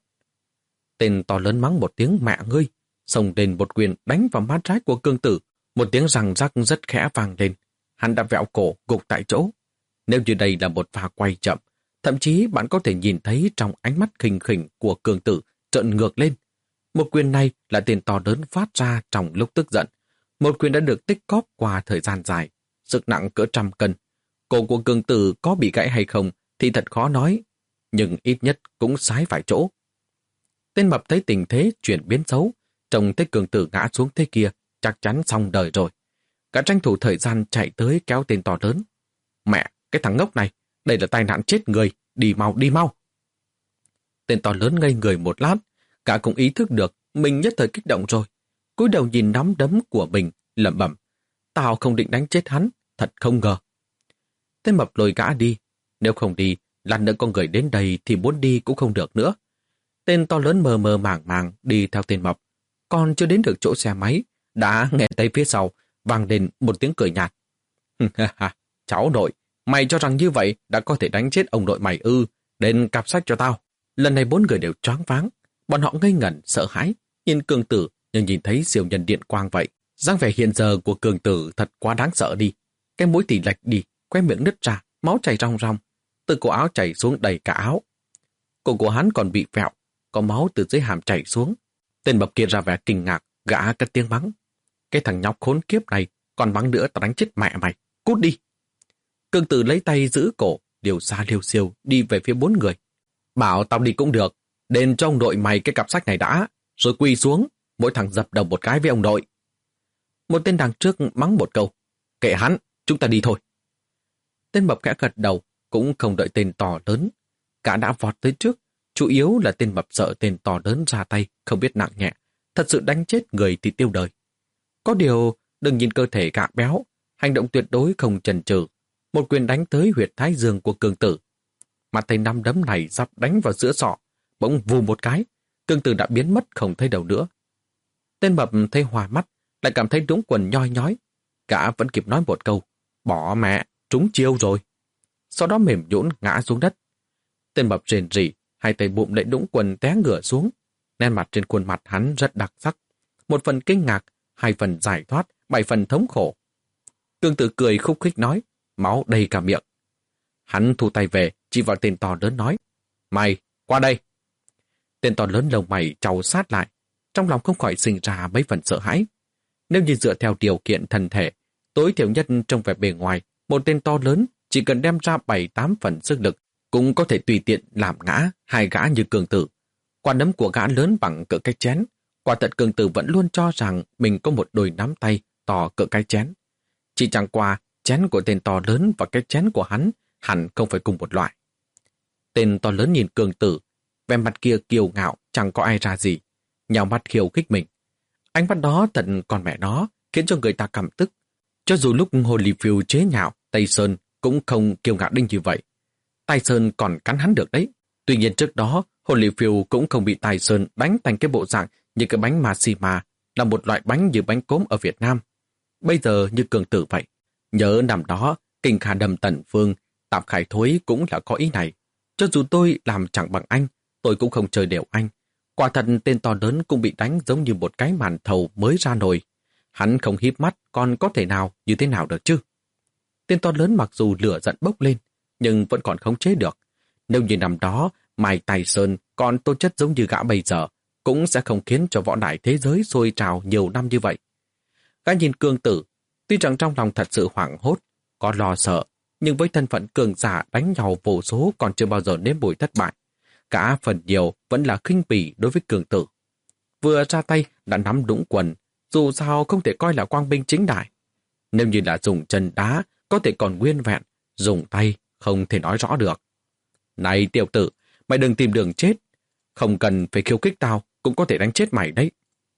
Tên to lớn mắng một tiếng mẹ ngươi, xông lên một quyền đánh vào má trái của Cường Tử, một tiếng răng rắc rất khẽ vang lên. Hắn đã vẹo cổ gục tại chỗ. Nếu như đây là một pha quay chậm, thậm chí bạn có thể nhìn thấy trong ánh mắt khinh khỉnh của Cường Tử trợn ngược lên. Một quyền này là tên to lớn phát ra trong lúc tức giận. Một quyền đã được tích cóp qua thời gian dài, sức nặng cỡ trăm cân. Cổ của Cường Tử có bị gãy hay không thì thật khó nói, nhưng ít nhất cũng sái phải chỗ. Tên mập thấy tình thế chuyển biến xấu, trông thấy Cường Tử ngã xuống thế kia, chắc chắn xong đời rồi. Cả tranh thủ thời gian chạy tới kéo tên to lớn. Mẹ, cái thằng ngốc này, đây là tai nạn chết người, đi mau đi mau. Tên to lớn ngây người một lát, cả cũng ý thức được mình nhất thời kích động rồi. Cúi đầu nhìn nắm đấm của mình, lẩm bẩm, tao không định đánh chết hắn, thật không ngờ. Tên mập lôi gã đi, nếu không đi, lát nữa con người đến đây thì muốn đi cũng không được nữa. Tên to lớn mờ mờ màng màng đi theo tên mập, còn chưa đến được chỗ xe máy, đã nghe thấy phía sau vang lên một tiếng cười nhạt. Cháu nội, mày cho rằng như vậy đã có thể đánh chết ông nội mày ư, đến cặp sách cho tao. Lần này bốn người đều choáng váng, bọn họ ngây ngẩn, sợ hãi, nhìn Cường Tử nhưng nhìn thấy siêu nhân điện quang vậy. Dáng vẻ hiện giờ của Cường Tử thật quá đáng sợ đi. Cái mũi tỉ lệch đi, que miệng nứt ra, máu chảy ròng ròng, từ cổ áo chảy xuống đầy cả áo. Cổ của hắn còn bị vẹo, có máu từ dưới hàm chảy xuống. Tên mập kia ra vẻ kinh ngạc, gã cất tiếng mắng. Cái thằng nhóc khốn kiếp này, còn mắng nữa tao đánh chết mẹ mày, cút đi. Cường Tử lấy tay giữ cổ, liều xa liều siêu đi về phía bốn người. Bảo tao đi cũng được, đền cho ông nội mày cái cặp sách này đã, rồi quỳ xuống, mỗi thằng dập đầu một cái với ông nội. Một tên đằng trước mắng một câu, kệ hắn, chúng ta đi thôi. Tên mập khẽ gật đầu, cũng không đợi tên to lớn. Gã đã vọt tới trước, chủ yếu là tên mập sợ tên to lớn ra tay, không biết nặng nhẹ. Thật sự đánh chết người thì tiêu đời. Có điều, đừng nhìn cơ thể gã béo, hành động tuyệt đối không chần chừ. Một quyền đánh tới huyệt thái dương của Cương Tử. Mặt thấy năm đấm này sắp đánh vào giữa sọ, bỗng vù một cái, Cương Tử đã biến mất không thấy đâu nữa. Tên mập thấy hòa mắt, lại cảm thấy đúng quần nhoi nhói. Gã vẫn kịp nói một câu, bỏ mẹ, trúng chiêu rồi. Sau đó mềm nhũn ngã xuống đất. Tên mập rền rỉ, hai tay bụng lại đũng quần té ngửa xuống. Nét mặt trên khuôn mặt hắn rất đặc sắc. Một phần kinh ngạc, hai phần giải thoát, bảy phần thống khổ. Cương Tử cười khúc khích nói, máu đầy cả miệng. Hắn thu tay về, chỉ vào tên to lớn nói, mày, qua đây. Tên to lớn lông mày trao sát lại, trong lòng không khỏi sinh ra mấy phần sợ hãi. Nếu như dựa theo điều kiện thân thể, tối thiểu nhất trong vẻ bề ngoài, một tên to lớn chỉ cần đem ra bảy tám phần sức lực, cũng có thể tùy tiện làm ngã hai gã như Cương Tử. Quả đấm của gã lớn bằng cỡ cái chén. Quả thật Cương Tử vẫn luôn cho rằng mình có một đôi nắm tay to cỡ cái chén. Chỉ chẳng qua, chén của tên to lớn và cái chén của hắn hẳn không phải cùng một loại. Tên to lớn nhìn Cương Tử, vẻ mặt kia kiêu ngạo chẳng có ai ra gì, nhào mắt khiêu khích mình. Ánh mắt đó thật còn mẹ nó, khiến cho người ta cảm tức. Cho dù lúc Holyfield chế nhạo, Tây Sơn cũng không kiêu ngạo đinh như vậy. Tài Sơn còn cắn hắn được đấy. Tuy nhiên trước đó, Holyfield cũng không bị Tài Sơn đánh thành cái bộ dạng như cái bánh Massima, là một loại bánh như bánh cốm ở Việt Nam. Bây giờ như Cương Tử vậy. Nhớ năm đó, Kinh Kha Đâm Tần Phương, Tạp Khải Thối cũng là có ý này. Cho dù tôi làm chẳng bằng anh, tôi cũng không chơi đều anh. Quả thật tên to lớn cũng bị đánh giống như một cái màn thầu mới ra nồi. Hắn không híp mắt còn có thể nào như thế nào được chứ? Tên to lớn mặc dù lửa giận bốc lên, nhưng vẫn còn khống chế được. Nếu như năm đó, Mai Tài Sơn còn tố chất giống như gã bây giờ, cũng sẽ không khiến cho võ đại thế giới sôi trào nhiều năm như vậy. Gã nhìn Cương Tử, tuy rằng trong lòng thật sự hoảng hốt, có lo sợ, nhưng với thân phận cường giả đánh nhau vô số còn chưa bao giờ nếm mùi thất bại. Cả phần nhiều vẫn là khinh bỉ đối với Cương Tử. Vừa ra tay đã nắm đúng quần, dù sao không thể coi là quang binh chính đại. Nếu như là dùng chân đá, có thể còn nguyên vẹn, dùng tay không thể nói rõ được. Này tiểu tử, mày đừng tìm đường chết. Không cần phải khiêu khích tao, cũng có thể đánh chết mày đấy.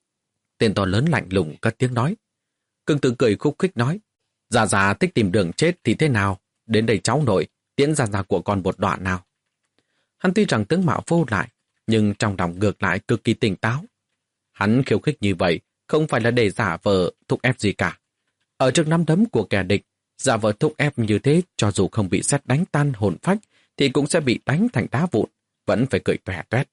Tên to lớn lạnh lùng cất tiếng nói. Cương Tử cười khúc khích nói, Già già thích tìm đường chết thì thế nào? Đến đây cháu nội, tiễn Già già của con một đoạn nào. Hắn tuy rằng tướng mạo vô lại, nhưng trong lòng ngược lại cực kỳ tỉnh táo. Hắn khiêu khích như vậy, không phải là để giả vờ thúc ép gì cả. Ở trước nắm đấm của kẻ địch, giả vờ thúc ép như thế cho dù không bị sét đánh tan hồn phách, thì cũng sẽ bị đánh thành đá vụn, vẫn phải cười tòe toét.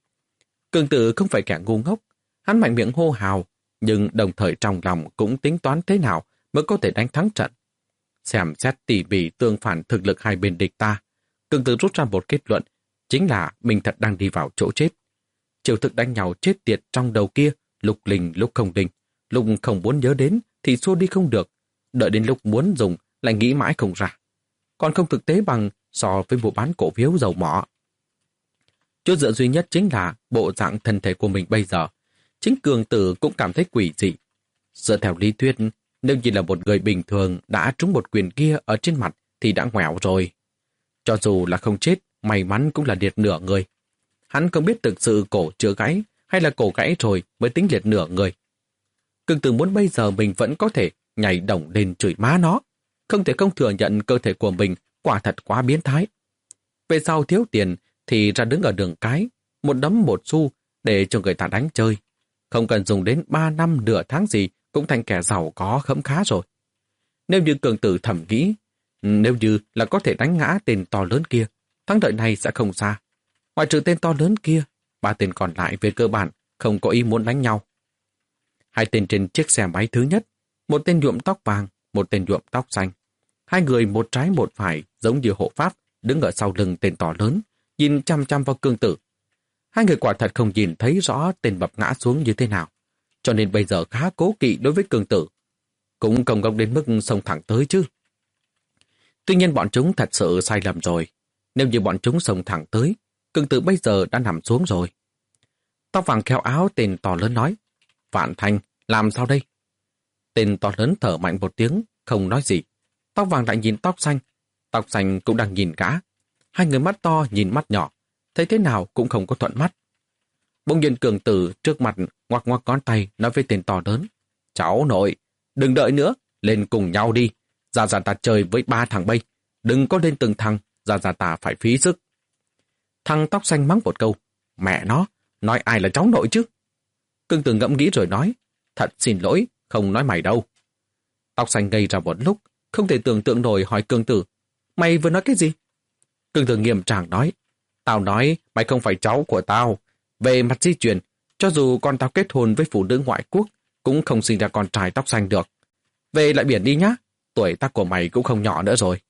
Cương Tử không phải kẻ ngu ngốc, hắn mạnh miệng hô hào, nhưng đồng thời trong lòng cũng tính toán thế nào mới có thể đánh thắng trận. Xem xét tỉ mỉ tương phản thực lực hai bên địch ta, Cương Tử rút ra một kết luận, chính là mình thật đang đi vào chỗ chết. Chiêu thức đánh nhau chết tiệt trong đầu kia, lúc linh lúc không linh, lúc không muốn nhớ đến thì xua đi không được, đợi đến lúc muốn dùng lại nghĩ mãi không ra. Còn không thực tế bằng so với mua bán cổ phiếu dầu mỏ. Chỗ dựa duy nhất chính là bộ dạng thân thể của mình bây giờ. Chính Cương Tử cũng cảm thấy quỷ dị. Dựa theo lý thuyết, nếu như là một người bình thường đã trúng một quyền kia ở trên mặt thì đã ngoẻo rồi. Cho dù là không chết, may mắn cũng là liệt nửa người. Hắn không biết thực sự cổ chưa gãy hay là cổ gãy rồi mới tính liệt nửa người. Cương Tử muốn bây giờ mình vẫn có thể nhảy đồng lên chửi má nó. Không thể không thừa nhận cơ thể của mình quả thật quá biến thái. Về sau thiếu tiền thì ra đứng ở đường cái, một đấm một xu để cho người ta đánh chơi. Không cần dùng đến ba năm nửa tháng gì cũng thành kẻ giàu có khấm khá rồi. Nếu như Cương Tử thầm nghĩ, nếu như là có thể đánh ngã tên to lớn kia, thắng lợi này sẽ không xa. Ngoại trừ tên to lớn kia, ba tên còn lại về cơ bản không có ý muốn đánh nhau. Hai tên trên chiếc xe máy thứ nhất, một tên nhuộm tóc vàng, một tên nhuộm tóc xanh. Hai người một trái một phải giống như hộ pháp đứng ở sau lưng tên to lớn, nhìn chăm chăm vào Cương Tử. Hai người quả thật không nhìn thấy rõ tên mập ngã xuống như thế nào, cho nên bây giờ khá cố kỵ đối với Cương Tử. Cũng không gông đến mức xông thẳng tới chứ. Tuy nhiên bọn chúng thật sự sai lầm rồi. Nếu như bọn chúng xông thẳng tới, Cương Tử bây giờ đã nằm xuống rồi. Tóc vàng kheo áo tên to lớn nói, Vạn Thanh, làm sao đây? Tên to lớn thở mạnh một tiếng, không nói gì. Tóc vàng lại nhìn tóc xanh. Tóc xanh cũng đang nhìn gã. Hai người mắt to nhìn mắt nhỏ. Thấy thế nào cũng không có thuận mắt. Bỗng nhiên cường tử trước mặt ngoắc ngoắc ngón tay nói với tên to lớn. Cháu nội, đừng đợi nữa, lên cùng nhau đi. Ra ra ta chơi với ba thằng bây. Đừng có lên từng thằng, ra ra ta phải phí sức. Thằng tóc xanh mắng một câu. Mẹ nó, nói ai là cháu nội chứ? Cường tử ngẫm nghĩ rồi nói. Thật xin lỗi, không nói mày đâu. Tóc xanh ngây ra một lúc, không thể tưởng tượng nổi hỏi cường tử. Mày vừa nói cái gì? Cường tử nghiêm trang nói. Tao nói mày không phải cháu của tao. Về mặt di truyền, cho dù con tao kết hôn với phụ nữ ngoại quốc, cũng không sinh ra con trai tóc xanh được. Về lại biển đi nhá, tuổi tác của mày cũng không nhỏ nữa rồi.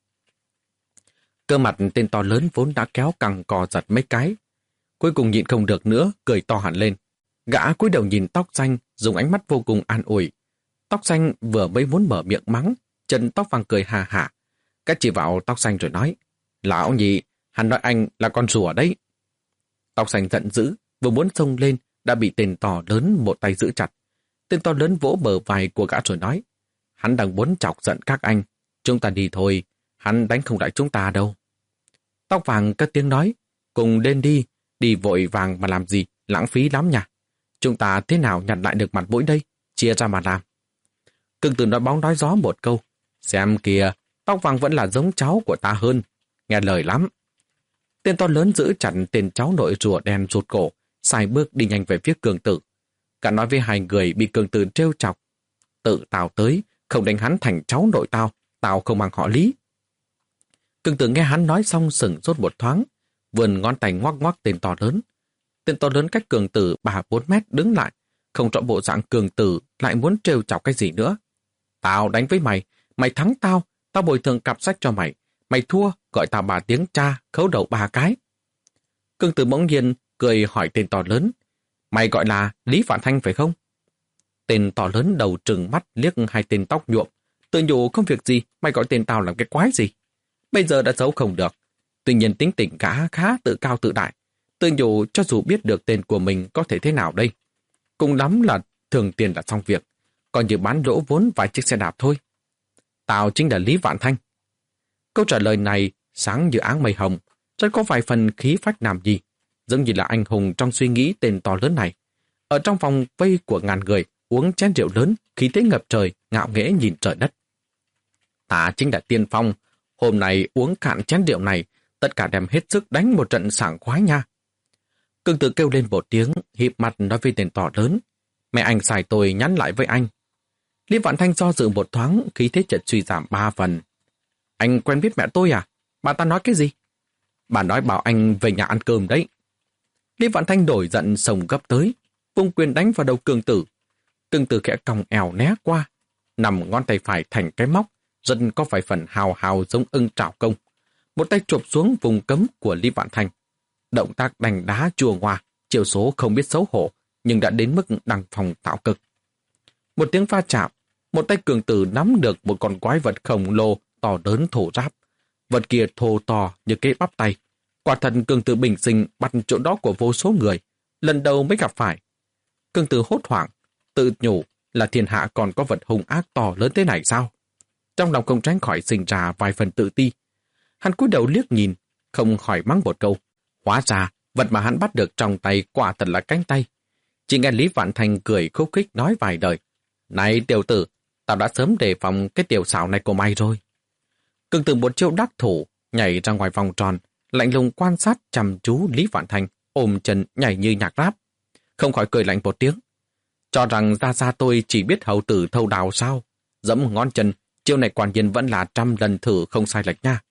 Cơ mặt tên to lớn vốn đã kéo căng cò giật mấy cái. Cuối cùng nhịn không được nữa, cười to hẳn lên. Gã cúi đầu nhìn tóc xanh, dùng ánh mắt vô cùng an ủi. Tóc xanh vừa mới muốn mở miệng mắng, chân tóc vàng cười hà hả. Gã chỉ vào tóc xanh rồi nói, lão nhị, hắn nói anh là con rùa đấy. Tóc xanh giận dữ, vừa muốn xông lên, đã bị tên to lớn một tay giữ chặt. Tên to lớn vỗ bờ vai của gã rồi nói, hắn đang muốn chọc giận các anh, chúng ta đi thôi, hắn đánh không lại chúng ta đâu. Tóc vàng cất tiếng nói, cùng lên đi, đi vội vàng mà làm gì, lãng phí lắm nha. Chúng ta thế nào nhặt lại được mặt mũi đây, chia ra mà làm. Cường tử nói bóng nói gió một câu, xem kìa, tóc vàng vẫn là giống cháu của ta hơn, nghe lời lắm. Tên to lớn giữ chặt tên cháu nội rùa đen rụt cổ, sai bước đi nhanh về phía cường tử. Cả nói với hai người bị cường tử trêu chọc. Tự tao tới, không đánh hắn thành cháu nội tao, tao không mang họ Lý. Cường tử nghe hắn nói xong sửng sốt một thoáng, vươn ngón tay ngoắc ngoắc tên to lớn. Tên to lớn cách cường tử ba bốn mét đứng lại, không rõ bộ dạng cường tử lại muốn trêu chọc cái gì nữa. Tao đánh với mày, mày thắng tao, tao bồi thường cặp sách cho mày. Mày thua, gọi tao ba tiếng cha, khấu đầu ba cái. Cường tử bỗng nhiên cười hỏi tên to lớn, mày gọi là Lý Vạn Thanh phải không? Tên to lớn đầu trừng mắt liếc hai tên tóc nhuộm, tự nhủ không việc gì, mày gọi tên tao làm cái quái gì? Bây giờ đã giấu không được. Tuy nhiên tính tình gã khá tự cao tự đại, tự nhủ cho dù biết được tên của mình có thể thế nào đây. Cùng lắm là thường tiền là xong việc, còn như bán lỗ vốn vài chiếc xe đạp thôi. Tao chính là Lý Vạn Thanh. Câu trả lời này sáng như áng mây hồng, rất có vài phần khí phách nam nhi, giống như là anh hùng trong suy nghĩ tên to lớn này. Ở trong vòng vây của ngàn người, uống chén rượu lớn, khí thế ngập trời, ngạo nghễ nhìn trời đất. Ta chính là tiên phong, hôm nay uống cạn chén rượu này, tất cả đem hết sức đánh một trận sảng khoái nha. Cường tử kêu lên một tiếng, híp mặt nói với tên to lớn, mẹ anh xài tôi nhắn lại với anh. Lý Vạn Thanh do dự một thoáng, khí thế chợt suy giảm ba phần. Anh quen biết mẹ tôi à? Bà ta nói cái gì? Bà nói bảo anh về nhà ăn cơm đấy. Lý Vạn Thanh đổi giận sồng gấp tới, vung quyền đánh vào đầu cường tử. Cường tử khẽ còng eo né qua, nằm ngón tay phải thành cái móc, dần có vài phần hào hào giống ưng trảo công. Một tay chụp xuống vùng cấm của Lý Vạn Thanh. Động tác đánh đá chùa ngoa, chiều số không biết xấu hổ, nhưng đã đến mức đăng phòng tạo cực. Một tiếng va chạm, một tay cường tử nắm được một con quái vật khổng lồ to lớn thổ giáp. Vật kia thô to như cái bắp tay. Quả thật cường tử bình sinh bắt chỗ đó của vô số người, lần đầu mới gặp phải. Cường tử hốt hoảng, tự nhủ là thiên hạ còn có vật hung ác to lớn thế này sao? Trong lòng không tránh khỏi sinh ra vài phần tự ti. Hắn cúi đầu liếc nhìn, không khỏi mắng một câu. Hóa ra, vật mà hắn bắt được trong tay quả thật là cánh tay. Chỉ nghe Lý Vạn Thanh cười khúc khích nói vài lời. Này tiểu tử, tao đã sớm đề phòng cái tiểu xảo này của mày rồi. Cường tử một chiêu đắc thủ, nhảy ra ngoài vòng tròn, lạnh lùng quan sát chăm chú Lý Vạn Thanh, ôm chân nhảy như nhạc rap. Không khỏi cười lạnh một tiếng. Cho rằng ra ra tôi chỉ biết hầu tử thâu đào sao? Dẫm ngón chân, chiêu này quả nhiên vẫn là trăm lần thử không sai lệch nha.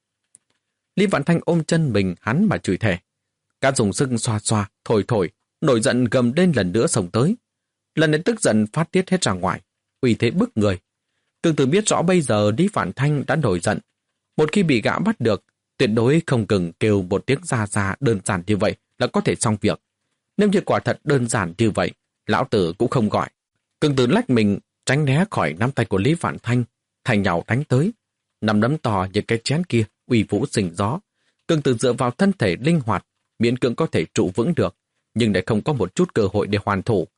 Lý Vạn Thanh ôm chân mình hắn mà chửi thề. Cả dùng sức xoa xoa, thổi thổi, nổi giận gầm lên lần nữa sổng tới. Lần đến tức giận phát tiết hết ra ngoài, uy thế bức người. Cường tử biết rõ bây giờ Lý Vạn Thanh đã nổi giận. Một khi bị gã bắt được, tuyệt đối không cần kêu một tiếng ra ra đơn giản như vậy là có thể xong việc. Nếu như quả thật đơn giản như vậy, lão tử cũng không gọi. Cường tử lách mình, tránh né khỏi nắm tay của Lý Vạn Thanh, thành nhào đánh tới. Nắm đấm to như cái chén kia, uy vũ sình gió. Cường tử dựa vào thân thể linh hoạt, miễn cưỡng có thể trụ vững được, nhưng lại không có một chút cơ hội để hoàn thủ.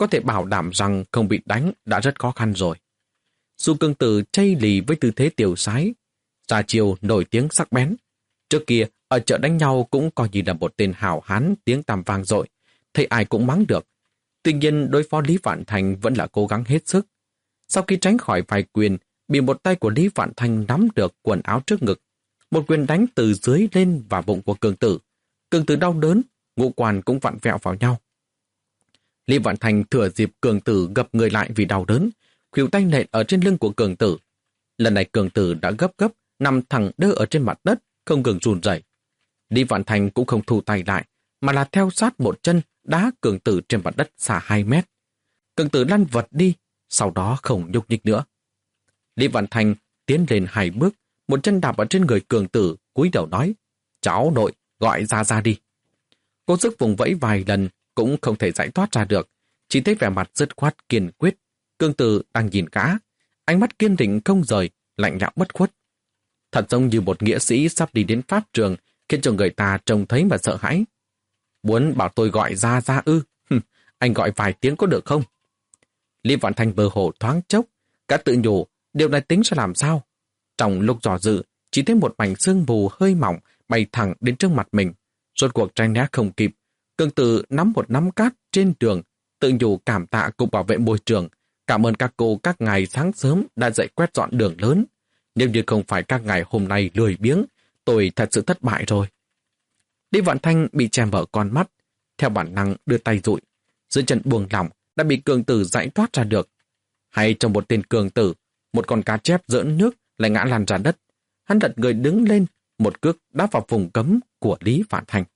có thể bảo đảm rằng không bị đánh đã rất khó khăn rồi. Dù Cường Tử chây lì với tư thế tiểu sái, ra chiều nổi tiếng sắc bén. Trước kia, ở chợ đánh nhau cũng coi như là một tên hào hán tiếng tăm vang dội, thấy ai cũng mắng được. Tuy nhiên, đối phó Lý Vạn Thành vẫn là cố gắng hết sức. Sau khi tránh khỏi vài quyền, bị một tay của Lý Vạn Thành nắm được quần áo trước ngực. Một quyền đánh từ dưới lên vào bụng của Cường Tử. Cường Tử đau đớn, ngũ quan cũng vặn vẹo vào nhau. Lý Vạn Thành thừa dịp Cường Tử gập người lại vì đau đớn, khuỷu tay nện ở trên lưng của Cường Tử. Lần này Cường Tử đã gấp gấp, nằm thẳng đơ ở trên mặt đất, không ngừng run rẩy. Lý Vạn Thành cũng không thu tay lại, mà là theo sát một chân đá Cường Tử trên mặt đất xa hai mét. Cường Tử lăn vật đi, sau đó không nhúc nhích nữa. Lý Vạn Thành tiến lên hai bước, một chân đạp ở trên người Cường Tử, cúi đầu nói, cháu nội, gọi ra ra đi. Cô sức vùng vẫy vài lần, cũng không thể giải thoát ra được, chỉ thấy vẻ mặt dứt khoát kiên quyết. Cường Tử đang nhìn gã, ánh mắt kiên định không rời, lạnh lẽo bất khuất. Thật giống như một nghĩa sĩ sắp đi đến pháp trường, khiến cho người ta trông thấy mà sợ hãi. Muốn bảo tôi gọi ra ra ư? Anh gọi vài tiếng có được không? Lý Vạn Thành bờ hồ thoáng chốc, cả tự nhủ, điều này tính sẽ làm sao? Trong lúc dò dự, chỉ thấy một mảnh sương mù hơi mỏng bay thẳng đến trước mặt mình. Rốt cuộc tranh né không kịp, Cường Tử nắm một nắm cát trên đường, tự nhủ cảm tạ cục bảo vệ môi trường, cảm ơn các cô các ngài sáng sớm đã dậy quét dọn đường lớn. Nếu như không phải các ngài hôm nay lười biếng, tôi thật sự thất bại rồi. Lý Vạn Thanh bị che mở con mắt, theo bản năng đưa tay dụi. Dưới chân buông lỏng đã bị Cường Tử giải thoát ra được. Hay trong một tên Cường Tử, một con cá chép dỡn nước lại ngã lăn ra đất. Hắn đặt người đứng lên, một cước đá vào vùng cấm của Lý Vạn Thanh.